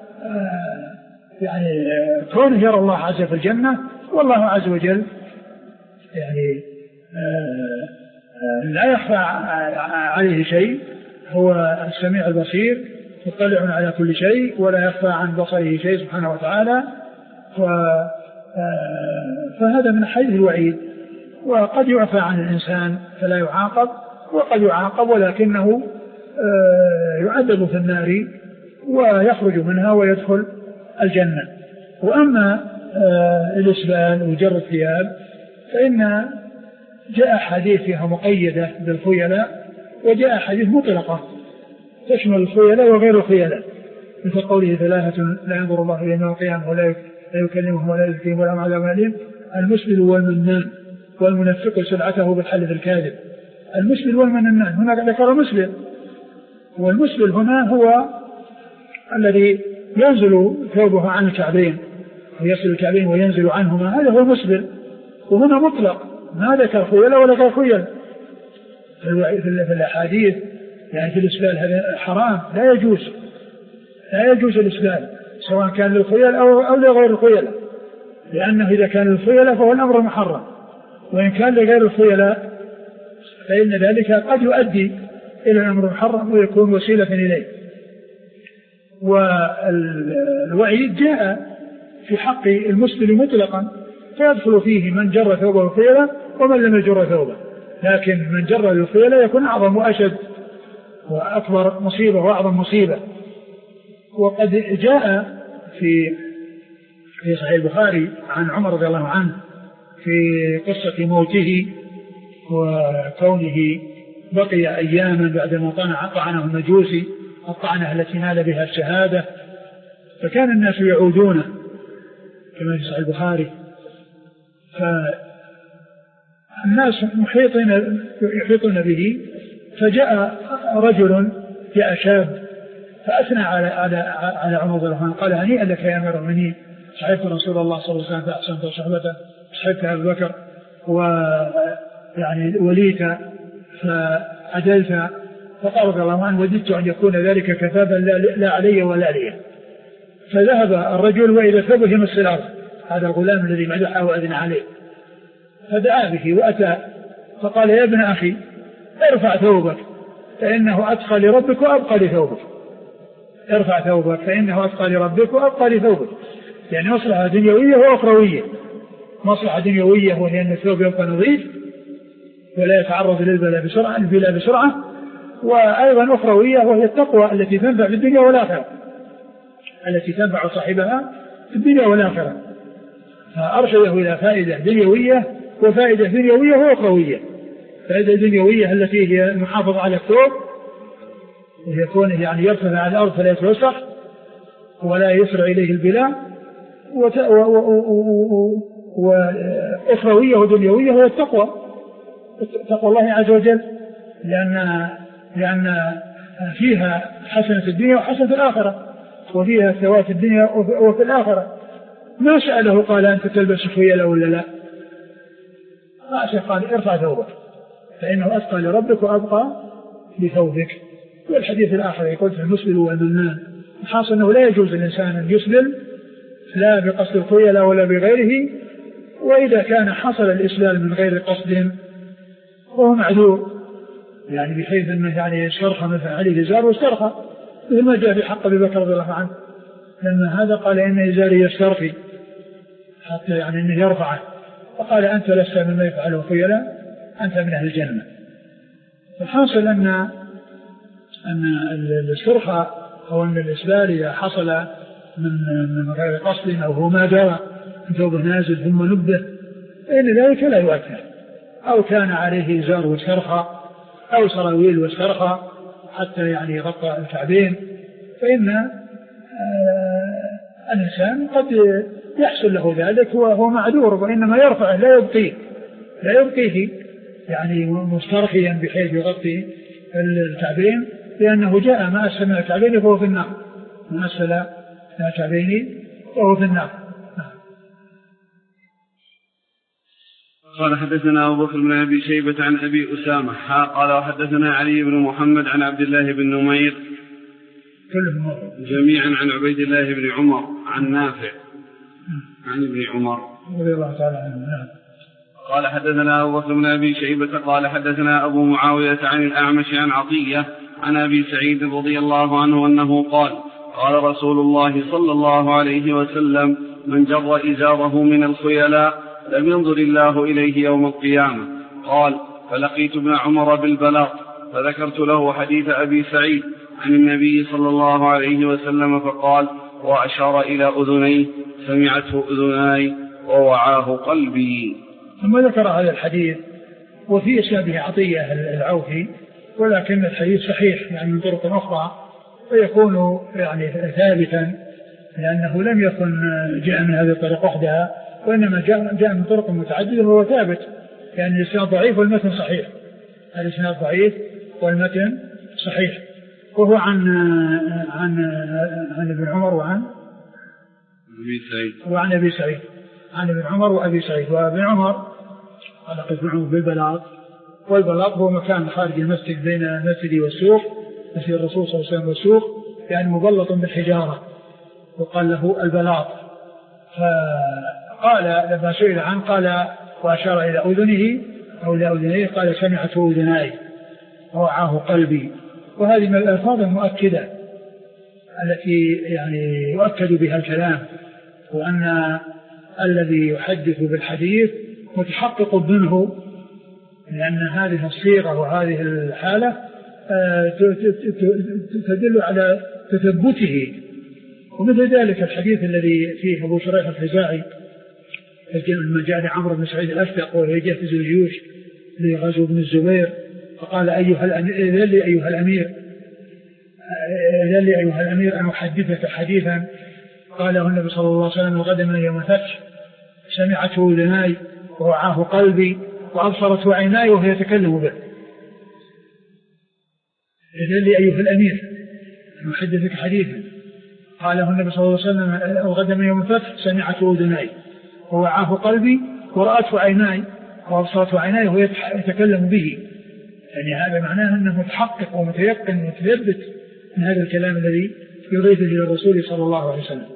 يعني كونه يرى الله عز وجل في الجنة، والله عز وجل يعني لا يخفى عليه شيء، هو السميع البصير مطلع على كل شيء ولا يخفى عن بصره شيء سبحانه وتعالى. فهذا من حيث الوعيد. وقد يعفى عن الإنسان فلا يعاقب، وقد يعاقب ولكنه يعذب في النار ويخرج منها ويدخل الجنة. وأما الإسبال وجر الثياب فإن جاء حديث فيها مقيدة بالخيلاء، وجاء حديث مطلقة تشمل الخيلاء وغير الخيلاء، مثل قوله ثلاثة لا ينظر الله إليهم يوم القيامة ولا يكلمهم ولا يزكيهم ولا عذاب أليم: المسبل والمنان والمنفق سلعته بالحلف الكاذب. المسبل والمنان هنا ذكر مسبل، والمسبل هنا هو الذي ينزل ثوبه عن الكعبين ويصل الكعبين وينزل عنهما، هذا هو المسبل. وهنا مطلق ما ذكر خيلاء ولا ذكر خيل. في الأحاديث يعني في الإسبال هذا حرام، لا يجوز الإسبال سواء كان للخيل أو لغير الخيل، لأنه إذا كان للخيل فهو الأمر محرم، وإن كان لغير الخيل فإن ذلك قد يؤدي إلى الأمر المحرم ويكون وسيلة إليه. والوعيد جاء في حق المسبل مطلقا، فيدخل فيه من جر ثوبه الخيل ومن لم يجر ثوبه، لكن من جر الخيل يكون أعظم وأشد وأكبر مصيبة وأعظم مصيبة. وقد جاء في صحيح البخاري عن عمر رضي الله عنه في قصة موته وكونه بقي أياما بعدما طعنه المجوسي الطعنة التي نال بها الشهادة، فكان الناس يعودونه كما في صحيح البخاري، فالناس يحيطون به، فجاء رجل جاء شاب فأثنى على عمر رضي الله عنه، قال: هنيئا لك يا أمير المؤمنين، صحبت رسول الله صلى الله عليه وسلم فأحسنت صحبته، صحبت أبي بكر ويعني وليت فعدلت. فقال رضي الله عنه: وددت أن يكون ذلك كتابا لا علي ولا لي. فذهب الرجل وإذا ثوبه يمس الأرض، هذا الغلام الذي مدحه وأذن عليه، فدعا به وأتى فقال: يا ابن أخي ارفع ثوبك فإنه أتقى لربك وأبقى لثوبك. ارفع ثوبك فإنه أتقى لربك وأبقى لثوبك، يعني مصلحة دنيوية وأخروية. مصلحة دنيوية هو لأن الثوب يبقى نظيف ولا يتعرض للبلاء بسرعة، وأيضا أخروية وهي التقوى التي تنفع في الدنيا والآخرة، التي تنفع صاحبها في الدنيا والآخرة. فأرشده إلى فائدة دنيوية وفائدة دنيوية وأخروية. فائدة دنيوية التي هي المحافظة على الثوب ويكون يعني يرتفع على الأرض فلا يتوسخ ولا يسرع إليه البلاء، وأخروية ودنيوية هو التقوى، تقوى الله عز وجل، لأن فيها حسنة الدنيا وحسنة الآخرة، وفيها ثواب في الدنيا وفي الآخرة. ما سأله قال: أنت تلبس خيلا ولا لا؟ ما قال: ارفع ثوبك فإنه أتقى لربك وأبقى لثوبك. والحديث الآخر يقول: في المسبل والمنان. الحاصل أنه لا يجوز الإنسان أن يسبل لا بقصد الخيلاء ولا بغيره، وإذا كان حصل الإسلال من غير قصد وهو معذور، يعني بحيث أنه يعني يسترخى مثلا عليه إزار واسترخى، مثل ما جاء في حق أبي بكر رضي الله عنه لما هذا قال: إن إزاري يسترخي، حتى يعني أنه يرفعه، فقال: أنت لست مما يفعله خيلاء، أنت من أهل الجنة. الحاصل أن الاسترخاء أو أن الإسبال إذا حصل من غير قصد أو هو ما درى ثوبه نازل ثم نبه فإن ذلك لا يؤثر، أو كان عليه إزار واسترخى أو سراويل واسترخى حتى يعني يغطى الكعبين، فإن الإنسان قد يحصل له ذلك وهو معذور، وإنما يرفعه لا يبقيه يعني مسترخيا بحيث يغطي الكعبين، لأنه جاء ما أسفل من الكعبين فهو في النار، ما أسفل من الكعبين فهو في النار. قال حدثنا أبو بكر بن أبي شيبة عن أبي أسامة قال وحدثنا علي بن محمد عن عبد الله بن نمير كلهم جميعا عن عبيد الله بن عمر عن نافع عن ابن عمر رضي الله تعالى عنه. قال حدثنا أبو بكر بن أبي شيبة قال حدثنا أبو معاوية عن الأعمش عن عطية عن أبي سعيد رضي الله عنه أنه قال قال رسول الله صلى الله عليه وسلم من جر إزاره من الخيلاء لم ينظر الله إليه يوم القيامة. قال فلقيت ابن عمر بالبلاط فذكرت له حديث أبي سعيد عن النبي صلى الله عليه وسلم فقال وأشار إلى أذنيه سمعته أذناي ووعاه قلبي. ثم ذكر هذا الحديث وفي إسناده عطية العوفي، ولكن الحديث صحيح يعني من طرق أخرى فيكون يعني ثابتا، لأنه لم يكن جاء من هذه الطريق وحدها، وإنما جاء من طرق متعددة وهو ثابت، يعني الإسناد ضعيف والمتن صحيح. الإسناد ضعيف والمتن صحيح، وهو عن ابن عمر وعن أبي سعيد عن ابن عمر وأبي سعيد. وابن عمر علق ابن عمر بالبلاط، والبلاط هو مكان خارج المسجد بين المسجد والسوق، مسجد الرسول صلى الله عليه وسلم والسوق، يعني مبلط بالحجارة وقال له البلاط. فقال لما سئل عنه قال وأشار إلى أذنه أو إلى أذنيه قال سمعته أذناي ووعاه قلبي. وهذه من الألفاظ المؤكدة التي يعني يؤكد بها الكلام، وأن الذي يحدث بالحديث متحقق منه، لأن هذه الصيغة وهذه الحالة تدل على تثبته. ومثل ذلك الحديث الذي فيه أبو شريح الخزاعي لما جاء لعمرو بن سعيد الأشدق وهو يجهز الجيوش لغزو بن الزبير فقال إذن لي أيها الأمير أن أحدثك حديثا قاله النبي صلى الله عليه وسلم غدا من يوم الفتح سمعته أذناي ووعاه قلبي وأبصرته عيناي وهو يتكلم به. إذن لي أيها الأمير أن أحدثك حديثا قاله النبي صلى الله عليه وسلم غدا من يوم الفتح سمعته أذناي ووعاه قلبي ورأته عيناي وأبصرته عيناي وهو يتكلم به. يعني هذا معناه أنه متحقق ومتيقن ومتثبت من هذا الكلام الذي يضيفه إلى الرسول صلى الله عليه وسلم.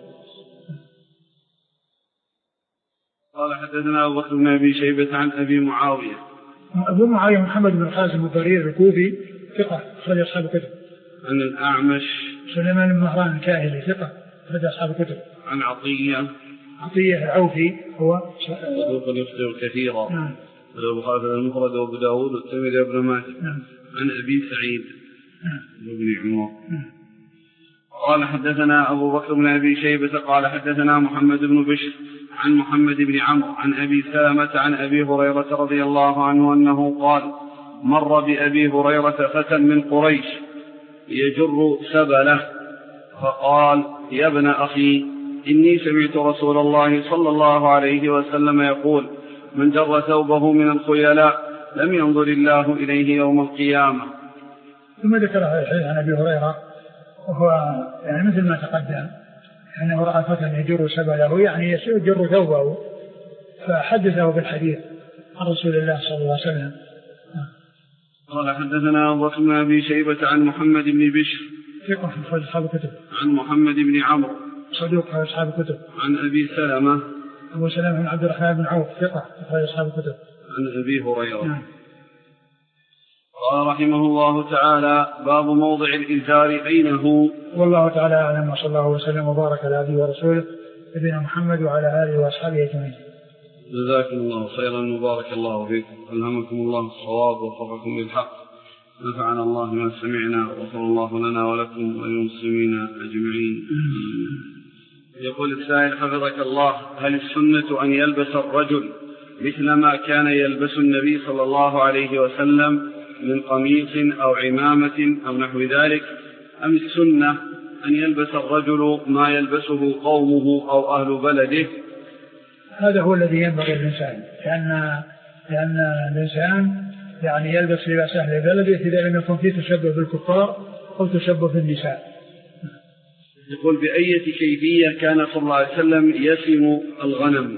قال حدثنا أبو بكر بن أبي شيبة عن أبي معاوية. أبو معاوية محمد بن القاسم الضرير الكوفي ثقة أخرج أصحاب الكتب. عن الأعمش سليمان بن مهران الكاهلي ثقة أخرج أصحاب الكتب. عن عطية العوفي هو صدوق يخطئ كثيرا. نعم. البخاري في المفرد وأبو داود والترمذي وابن ماجه. نعم. عن أبي سعيد بن عمر. قال حدثنا أبو بكر بن أبي شيبة قال حدثنا محمد بن بشر عن محمد بن عمرو عن أبي سلمة عن أبي هريرة رضي الله عنه أنه قال مر بأبي هريرة فتى من قريش يجر سبله فقال يا ابن أخي إني سمعت رسول الله صلى الله عليه وسلم يقول من جر ثوبه من الخيلاء لم ينظر الله إليه يوم القيامة. ثم ذكر هذا الحديث عن أبي هريرة وهو يعني مثل ما تقدم أنه رأى فتى يجر سبله يعني يجر ثوبه فحدثه بالحديث عن رسول الله صلى الله عليه وسلم. قال حدثنا أبو بكر بن أبي شيبة عن محمد بن بشر ثقة في أصحاب الكتب. عن محمد بن عمرو صدوق في أصحاب الكتب. عن أبي سلمة أبو سلمة بن عبد الرحمن بن عوف ثقة في أصحاب الكتب. عن أبي هريرة. نعم. قال رحمه الله تعالى باب موضع الإزار أين هو. والله تعالى أعلم وصلى الله وسلم وبارك على عبده ورسوله نبينا محمد وعلى آله وأصحابه أجمعين. جزاكم الله خيرا وبارك الله فيكم ألهمكم الله الصواب ووفقكم للحق نفعنا الله ما سمعنا وغفر الله لنا ولكم وللمسلمين أجمعين. يقول السائل حفظك الله هل السنة أن يلبس الرجل مثل ما كان يلبس النبي صلى الله عليه وسلم من قميص أو عمامة أو نحو ذلك أم السنة أن يلبس الرجل ما يلبسه قومه أو أهل بلده؟ هذا هو الذي ينبغي الإنسان، لأن الإنسان يعني يلبس لباس أهل بلده إذا لم يكن فيه تشبه بالكفار أو تشبه بالنساء. يقول بأية كيفية كان صلى الله عليه وسلم يسم الغنم؟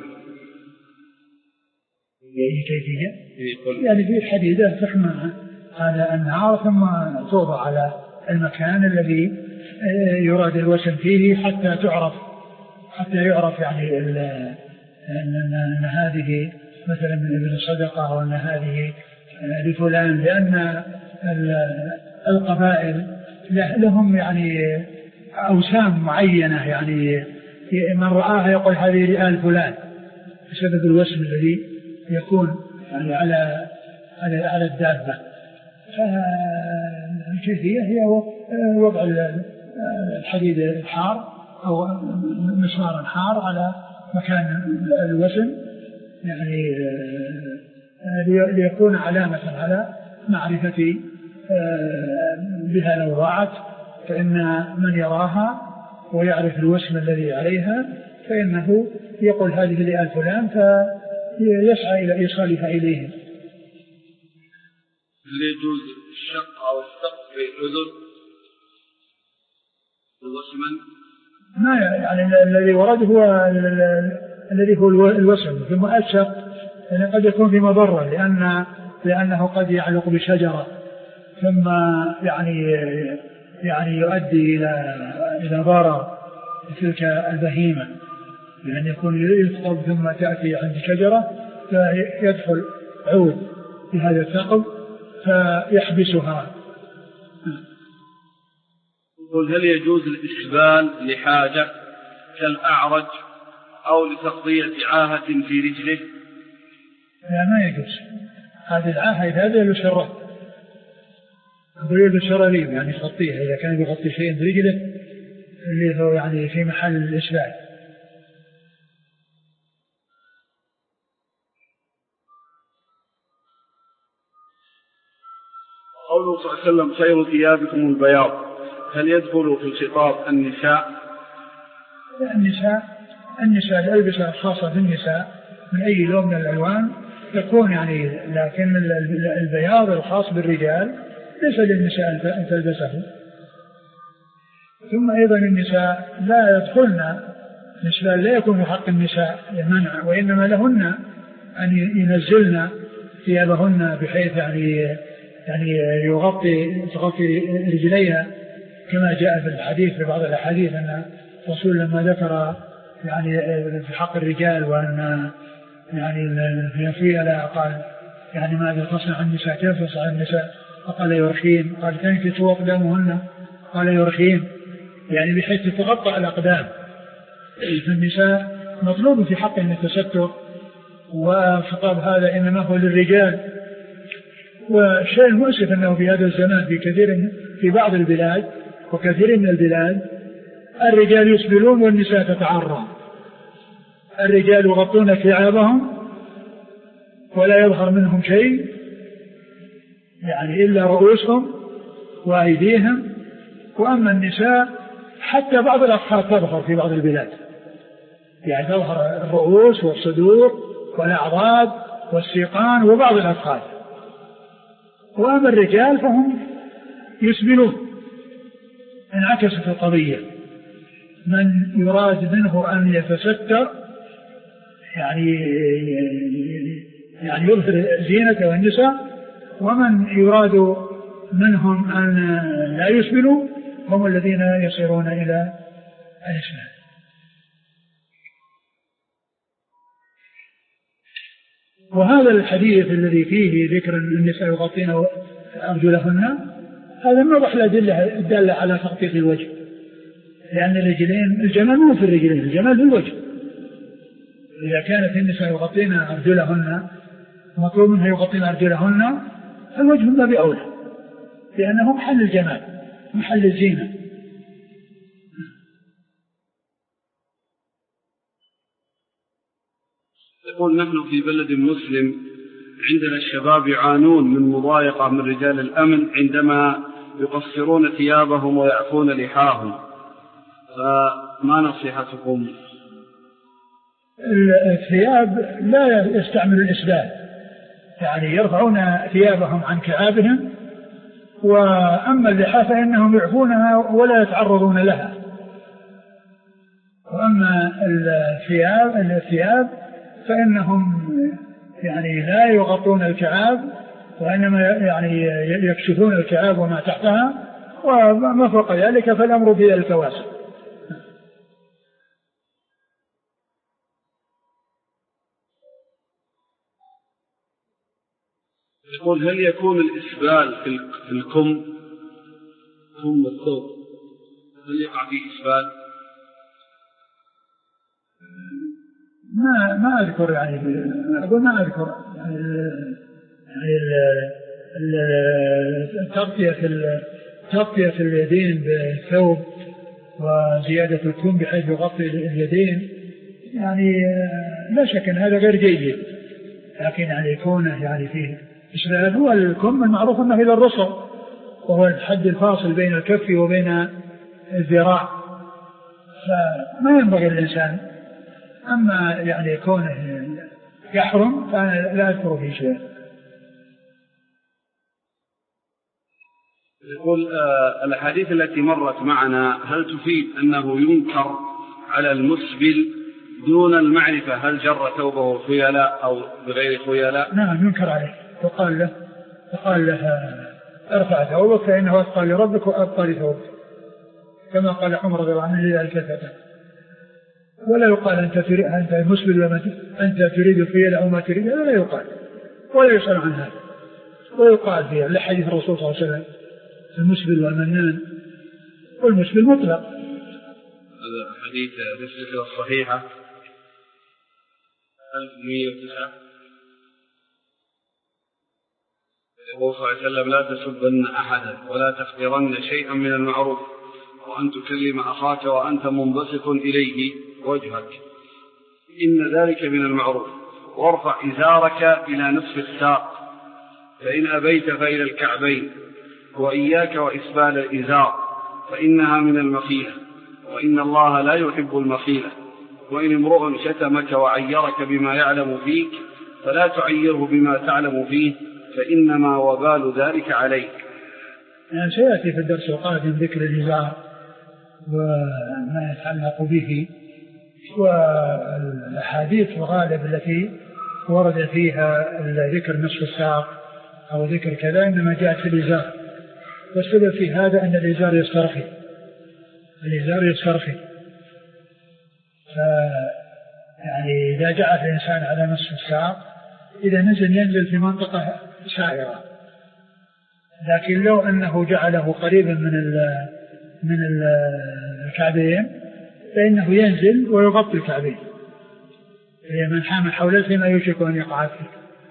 بأي كيفية؟ يعني في حديدة تحمى على النار ثم توضع على المكان الذي يراد الوسم فيه حتى يعرف يعني أن هذه مثلا من الصدقة أو أن هذه لفلان، لأن القبائل لهم يعني أوسام معينة، يعني من رآها يقول هذه لآل فلان بسبب الوسم الذي يكون يعني على الدابة. فالكيفية هي وضع الحديد الحار أو مسمار حار على مكان الوسم، يعني ليكون علامة على معرفة بها لو ضاعت، فإن من يراها ويعرف الوسم الذي عليها فإنه يقول هذه لآل فلان فيسعى إلى إيصالها إليهم. هل يجوز الشق أو السقف في الأذن وسما؟ ما يعني الذي ورد هو الذي هو الوسم، ثم الشق يعني قد يكون في مضرة لأنه قد يعلق بشجرة ثم يعني يؤدي إلى ضرر تلك البهيمة، لأن يكون يثقب ثم تأتي عند شجرة فيدخل عود في هذا الثقب فيحبسها. قل هل يجوز الاستقبال لحاجة كالأعرج أو لتغطية عاهة في رجله؟ لا، ما يجوز. هذه العاهة هذا يشرب يريد الشراريب، يعني يغطيها إذا كان يغطي شيء برجله اللي هو يعني في محل الإسبال. قوله صلى الله عليه وسلم خير ثيابكم البياض، هل يدخل في الخطاب النساء؟ النساء الألبسة الخاصة بالنساء من أي لون من الألوان يكون يعني، لكن البياض الخاص بالرجال ليس للنساء أن تلبسه. ثم أيضا النساء لا يدخلن نسبة، لا يكون في حق النساء منع، وإنما لهن أن ينزلن ثيابهن بحيث يعني تغطي رجليها، كما جاء في الحديث في بعض الأحاديث أن الرسول لما ذكر يعني في حق الرجال وأن يعني في لا قال يعني ماذا تصنع النساء، كيف تصنع النساء؟ فقال يرخين، قال كيف أقدامهن؟ قال يرخين، يعني بحيث تغطى الأقدام. فالنساء مطلوب في حقهم التستر، والخطاب هذا إنما هو للرجال. والشيء المؤسف أنه في هذا الزمان في بعض البلاد وكثير من البلاد الرجال يسبلون والنساء تتعرى. الرجال يغطون ثيابهم ولا يظهر منهم شيء يعني إلا رؤوسهم وأيديهم، وأما النساء حتى بعض الأفخاذ تظهر في بعض البلاد، يعني تظهر الرؤوس والصدور والأعضاد والسيقان وبعض الأفخاذ. وأما الرجال فهم يسبلون. انعكست القضية، من يراد منه أن يتستر يعني يظهر زينته والنساء، ومن يراد منهم أن لا يسبلوا هم الذين يصيرون إلى الإسلام. وهذا الحديث الذي فيه ذكر النساء يغطين أرجلهن هذا من وضح الأدلة الدالة على تغطية الوجه، لأن الرجلين الجمال مو في الرجلين، الجمال في الوجه. إذا كانت النساء يغطين أرجلهن مطلوب منها يغطين أرجلهن، فالوجه ما بأولى، لأنه محل الجمال محل الزينة. يقول نحن في بلد مسلم عندنا الشباب يعانون من مضايقة من رجال الأمن عندما يقصرون ثيابهم ويعفون لحاهم، فما نصيحتكم؟ الثياب لا يستعمل الإسبال، يعني يرفعون ثيابهم عن كعابهم، وأما اللحى فإنهم يعفونها ولا يتعرضون لها. وأما الثياب فإنهم يعني لا يغطون الكعاب، وإنما يعني يكشفون الكعاب وما تحتها، وما فوق ذلك فالأمر في الكواسع. يقول هل يكون الإسبال في الكم الثوب، هل يقع فيه إسبال؟ ما أذكر، يعني أقول ما أذكر تغطية اليدين بالثوب وزيادة الكم بحيث يغطي اليدين، يعني لا شك أن هذا غير جيد، لكن يعني يكون يعني فيه إسبال. هو الكم المعروف أنه إلى الرسل، وهو الحد الفاصل بين الكف وبين الذراع، فما ينبغي الإنسان. أما يعني يكونه يحرم فأنا لا أذكر فيه شيء. يقول الأحاديث التي مرت معنا هل تفيد أنه ينكر على المسبل دون المعرفة هل جر ثوبه خيلاء أو بغير خيلاء؟ نعم ينكر عليه، وقال له ارفع ثوبك فإنه أثقل لربك وأبقى لثوبك، كما قال عمر رضي الله عنه للكفة. ولا يقال أنت مسبل أنت تريد الخيلاء أو ما تريد، هذا لا يقال ولا يسأل عن هذا. ويقال فيه لحديث الرسول صلى الله عليه وسلم المسبل والمنان، والمسبل مطلق. هذا حديث في السلسلة الصحيحة 1109. يقول صلى الله عليه وسلم لا تسبن أحدا ولا تحقرن شيئا من المعروف، وأن تكلم أخاك وأنت منبسط إليه وجهك، إن ذلك من المعروف، وارفع إزارك إلى نصف الساق، فإن أبيت فإلى الكعبين، وإياك وإسبال الإزار فإنها من المخيلة، وإن الله لا يحب المخيلة، وإن امرؤ شتمك وعيرك بما يعلم فيك فلا تعيره بما تعلم فيه، فإنما وبال ذلك عليك. يعني سيأتي في الدرس القادم ذكر الإزار وما يتعلق به، والأحاديث الغالب التي ورد فيها ذكر نصف الساق أو ذكر كذا إنما جاءت في الإزار، والسبب في هذا أن الإزار يسترخي. يعني إذا جاءت الإنسان على نصف الساق إذا ينزل في منطقة سائرة، لكن لو أنه جعله قريبا من الكعبين فإنه ينزل ويغطي الكعبين، من حام حول الفيما يوشك أن يقع فيه.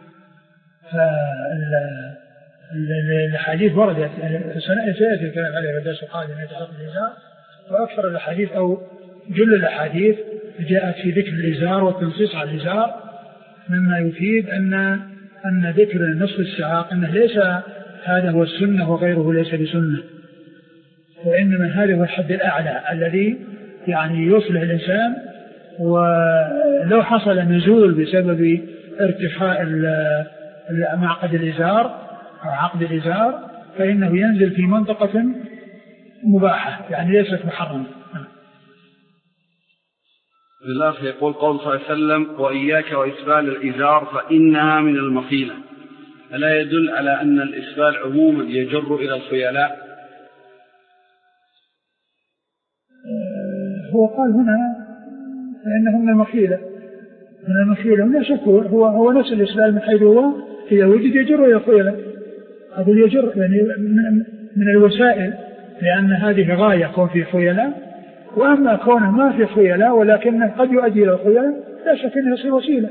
فالحديث وردت سيأتي الكلام عليه الدرس القادم يتعلق بالإزار، وأكثر الحديث أو جل الأحاديث جاءت في ذكر الإزار والتنصيص على الإزار، مما يفيد أن ذكر نصف الساق أنه ليس هذا هو السنة وغيره ليس بسنة، وإنما هذا هو الحد الأعلى الذي يعني يصلح الإنسان، ولو حصل نزول بسبب ارتخاء معقد الإزار أو عقد الإزار فإنه ينزل في منطقة مباحة يعني ليست محرمة. بالله يقول قول صلى الله عليه وسلم وإياك وإسبال الإزار فإنها من المخيلة، ألا يدل على أن الإسبال عموما يجر إلى الخيلاء؟ هو قال هنا فإنه من المخيلة ولا شك هو نفس الإسبال من حيث هو إذا وجد يجر إلى الخيلاء، هذا يجر يعني من الوسائل، لأن هذه غاية يكون في خيلاء، وأما كونه ما في خيلاء ولكنه قد يؤدي إلى الخيلاء لا شك أنه يصير وسيلة.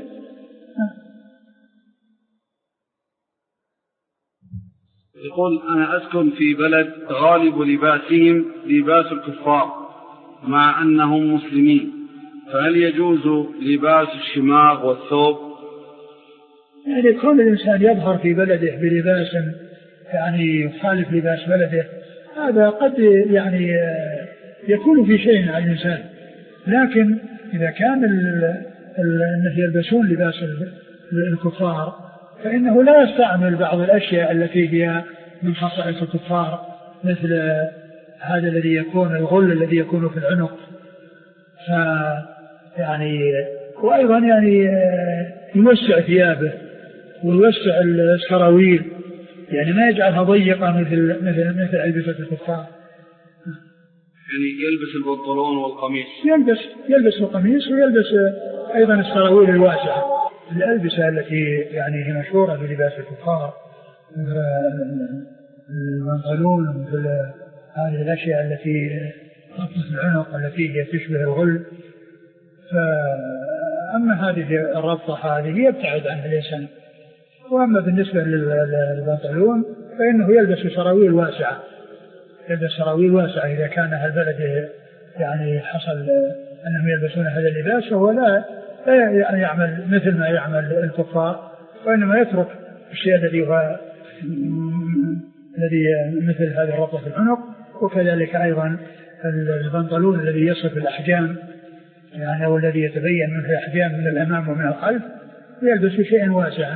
يقول أنا أسكن في بلد غالب لباسهم لباس الكفار مع أنهم مسلمين، فهل يجوز لباس الشماغ والثوب؟ يعني كل الإنسان يظهر في بلده بلباس يعني يخالف لباس بلده، هذا قد يعني يكون في شيء على الإنسان، لكن إذا كان يلبسون لباس الكفار فإنه لا يستعمل بعض الأشياء التي هي من خصائص الكفار، مثل هذا الذي يكون الغل الذي يكون في العنق، يعني وأيضا يعني يوسع ثيابه ويوسع السراويل، يعني ما يجعلها ضيقة مثل ألبسة الكفار. يعني يلبس البنطلون والقميص، يلبس القميص ويلبس أيضا السراويل الواسعة، الألبسة التي يعني هي مشهورة في لباس الكفار، البنطلون مثل هذه الأشياء التي تغطي العنق التي هي تشبه الغل. فأما هذه الربطة هذه يبتعد عنها الإنسان. وأما بالنسبة للبنطلون فإنه يلبس سراويل واسعة، إذا كان البلد يعني حصل أنهم يلبسون هذا اللباس، فهو لا يعني يعمل مثل ما يعمل الكفار، وإنما يترك الشيء الذي مثل هذه الربطة في العنق. وكذلك أيضا البنطلون الذي يصف الأحجام، يعني هو الذي يتبين منه الأحجام من الأمام ومن الخلف، يلبس شيئا واسعا.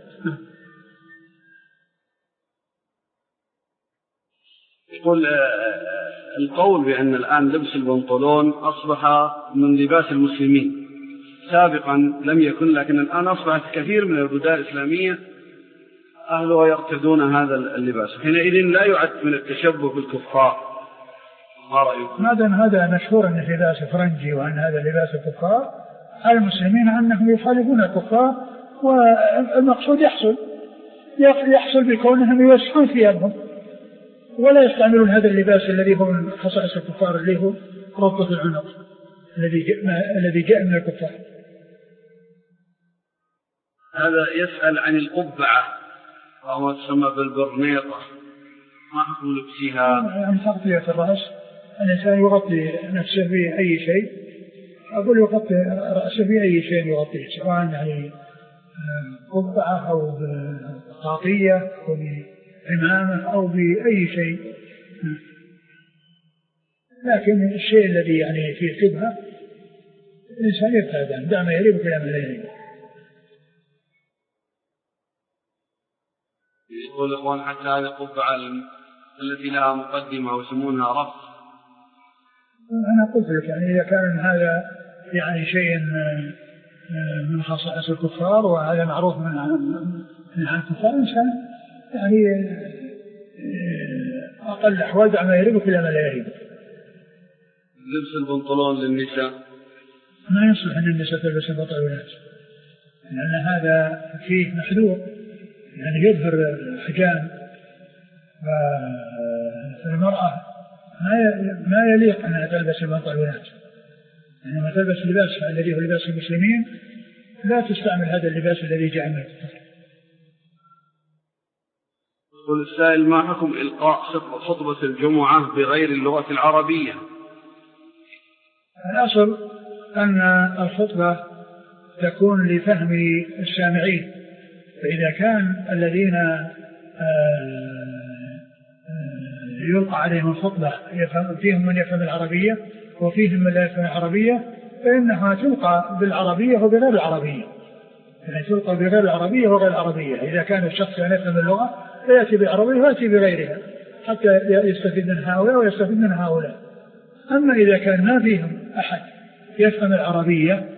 يقول القول بأن الآن لبس البنطلون أصبح من لباس المسلمين، سابقا لم يكن، لكن الآن أصبحت كثير من البلدان الإسلامية أهلها يرتدون هذا اللباس، حينئذ لا يعد من التشبه بالكفار. ما رأيكم؟ هذا مشهور أن لباس فرنجي وأن هذا لباس الكفار، على المسلمين أنهم يخالفون الكفار، والمقصود يحصل بكونهم يوسعون ثيابهم ولا يستعملون هذا اللباس الذي هو من خصائص الكفار، اللي هو ربطة العنق الذي جاء من الكفار. هذا يسأل عن القبعة وهو تسمى بالبرنيطة، ما حكم لبسها؟ يعني تغطية الرأس، الإنسان يغطي نفسه بأي شيء، أقول يغطي رأسه بأي شيء يغطيه، سواء يعني قبعة أو بغطية أو بعمامة أو بأي شيء، لكن الشيء الذي يعني فيه شبهة الإنسان يبتعد عنه، دع ما يريبك إلى ما لا يريبك. يقول الإخوان حتى هذه القبعة التي لها مقدمة ويسمونها رف. أنا قلت لك يعني إذا كان هذا يعني شيء من خصائص الكفار وهذا معروف من الكفار، إنسان يعني أقل الأحوال دع ما يريبك إلى ما لا يريبك. لبس البنطلون للنساء ما يصلح أن النساء تلبس البنطلونات، لأن هذا فيه محذور، يعني يظهر الحجام، فالمرأة ما يليق أنها تلبس البنطلونات، يعني ما تلبس اللباس الذي هو لباس المسلمين، لا تستعمل هذا اللباس الذي جاء من الكفار. يقول السائل: ما حكم إلقاء خطبة الجمعة بغير اللغة العربية؟ الأصل أن الخطبة تكون لفهم السامعين، فإذا كان الذين يلقى عليهم الخطبة فيهم من يفهم العربية وفيهم من لا يفهم العربية، فإنها تلقى بالعربية وبغير العربية، يعني تلقى بغير العربية وغير العربية. إذا كان الشخص يفهم اللغة فيأتي بالعربية ويأتي بغيرها حتى يستفيد من هؤلاء ويستفيد من هؤلاء. أما إذا كان ما فيهم أحد يفهم العربية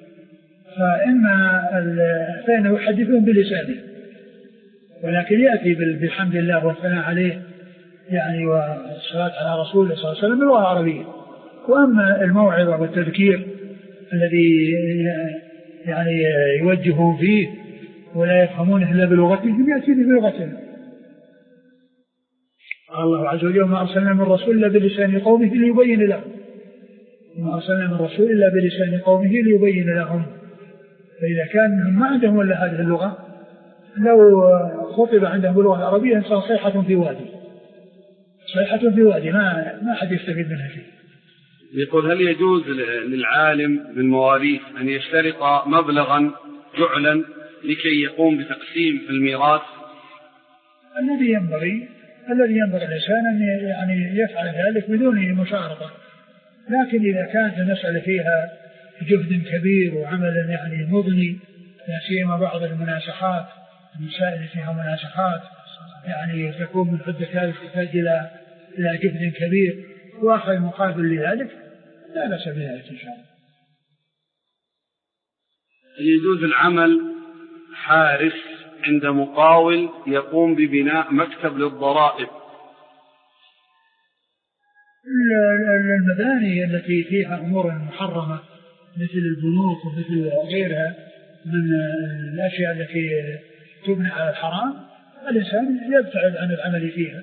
فإنه يحدثون بلسانه، ولكن يأتي بالحمد لله والثناء عليه يعني والصلاة على رسوله صلى الله عليه وسلم باللغة العربية. وأما الموعظة والتذكير الذي يعني يوجهوا فيه ولا يفهمونه إلا بلغتهم يأتي بلغتهم. الله عز وجل: ما أرسلنا من رسول إلا بلسان قومه ليبين لهم، ما أرسلنا من رسول إلا بلسان قومه ليبين لهم. فإذا كان ما عندهم إلا هذه اللغة، لو خطب عندهم باللغة العربية صار صيحة في وادي، صيحة في وادي ما حد يستفيد منها شيء. يقول: هل يجوز للعالم بالمواريث أن يشترط مبلغا جعلا لكي يقوم بتقسيم الميراث؟ الذي ينبغي الإنسان أن يعني يفعل ذلك بدون مشارطة، لكن إذا كانت المسألة فيها جهد كبير وعمل يعني مضني، لا سيما بعض المناسخات، المسائل فيها مناسخات يعني تكون من عدة آلاف تحتاج إلى جهد كبير وآخر مقابل لذلك، لا بأس بذلك إن شاء الله. يجوز العمل حارس عند مقاول يقوم ببناء مكتب للضرائب؟ المباني التي فيها أمور محرمة مثل البنوك ومثل غيرها من الأشياء التي تبنى على الحرام، الإنسان يبتعد عن العمل فيها.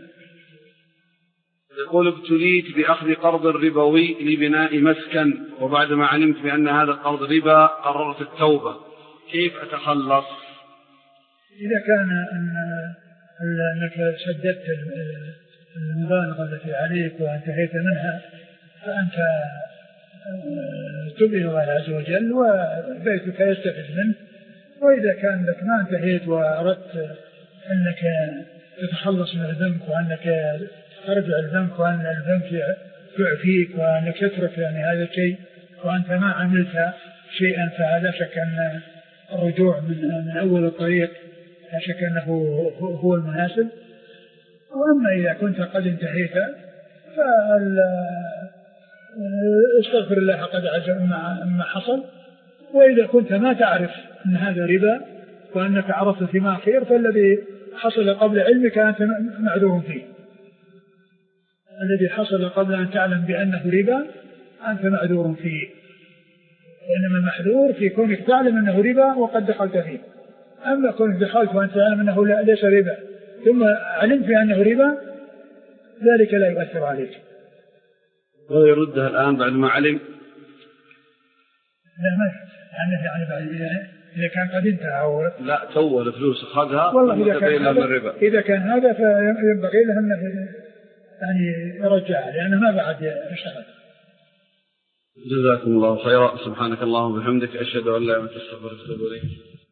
يقول ابتليت بأخذ قرض ربوي لبناء مسكن، وبعدما علمت بأن هذا القرض ربا قررت التوبة، كيف أتخلص؟ إذا كان أنك سددت المبالغ التي عليك وانتهيت منها فأنت تب إلى الله عز وجل وبيتك يستفيد منه. وإذا كان لك ما انتهيت وأردت أنك تتخلص من البنك وأنك ترجع البنك وأن البنك يعفيك وأنك تترك يعني هذا الشيء وأنت ما عملت شيئا، فلا شك أن الرجوع من أول الطريق لا شك أنه هو المناسب. وأما إذا كنت قد انتهيت فاستغفر الله قد عز ما حصل. وإذا كنت ما تعرف أن هذا ربا وأنك عرفت فيما خير فالذي حصل قبل علمك أنت معذور فيه. الذي حصل قبل أن تعلم بأنه ربا أنت معذور فيه، وإنما المحذور في كونك تعلم أنه ربا وقد دخلت فيه. أما كونك دخلت وأنت تعلم أنه ليس ربا ثم علمت بأنه ربا ذلك لا يؤثر عليك. ويردها الآن بعد ما علم؟ لا ما يعني بعد إذا كان قد انتهى لا تو الفلوس أخذها والله الربا. إذا كان هذا فينبغي له أنه يعني يرجع لأنه ما بعد اشتغل. جزاكم الله خيرا. سبحانك اللهم وبحمدك، أشهد أن لا إله إلا أنت أستغفرك وأتوب إليك.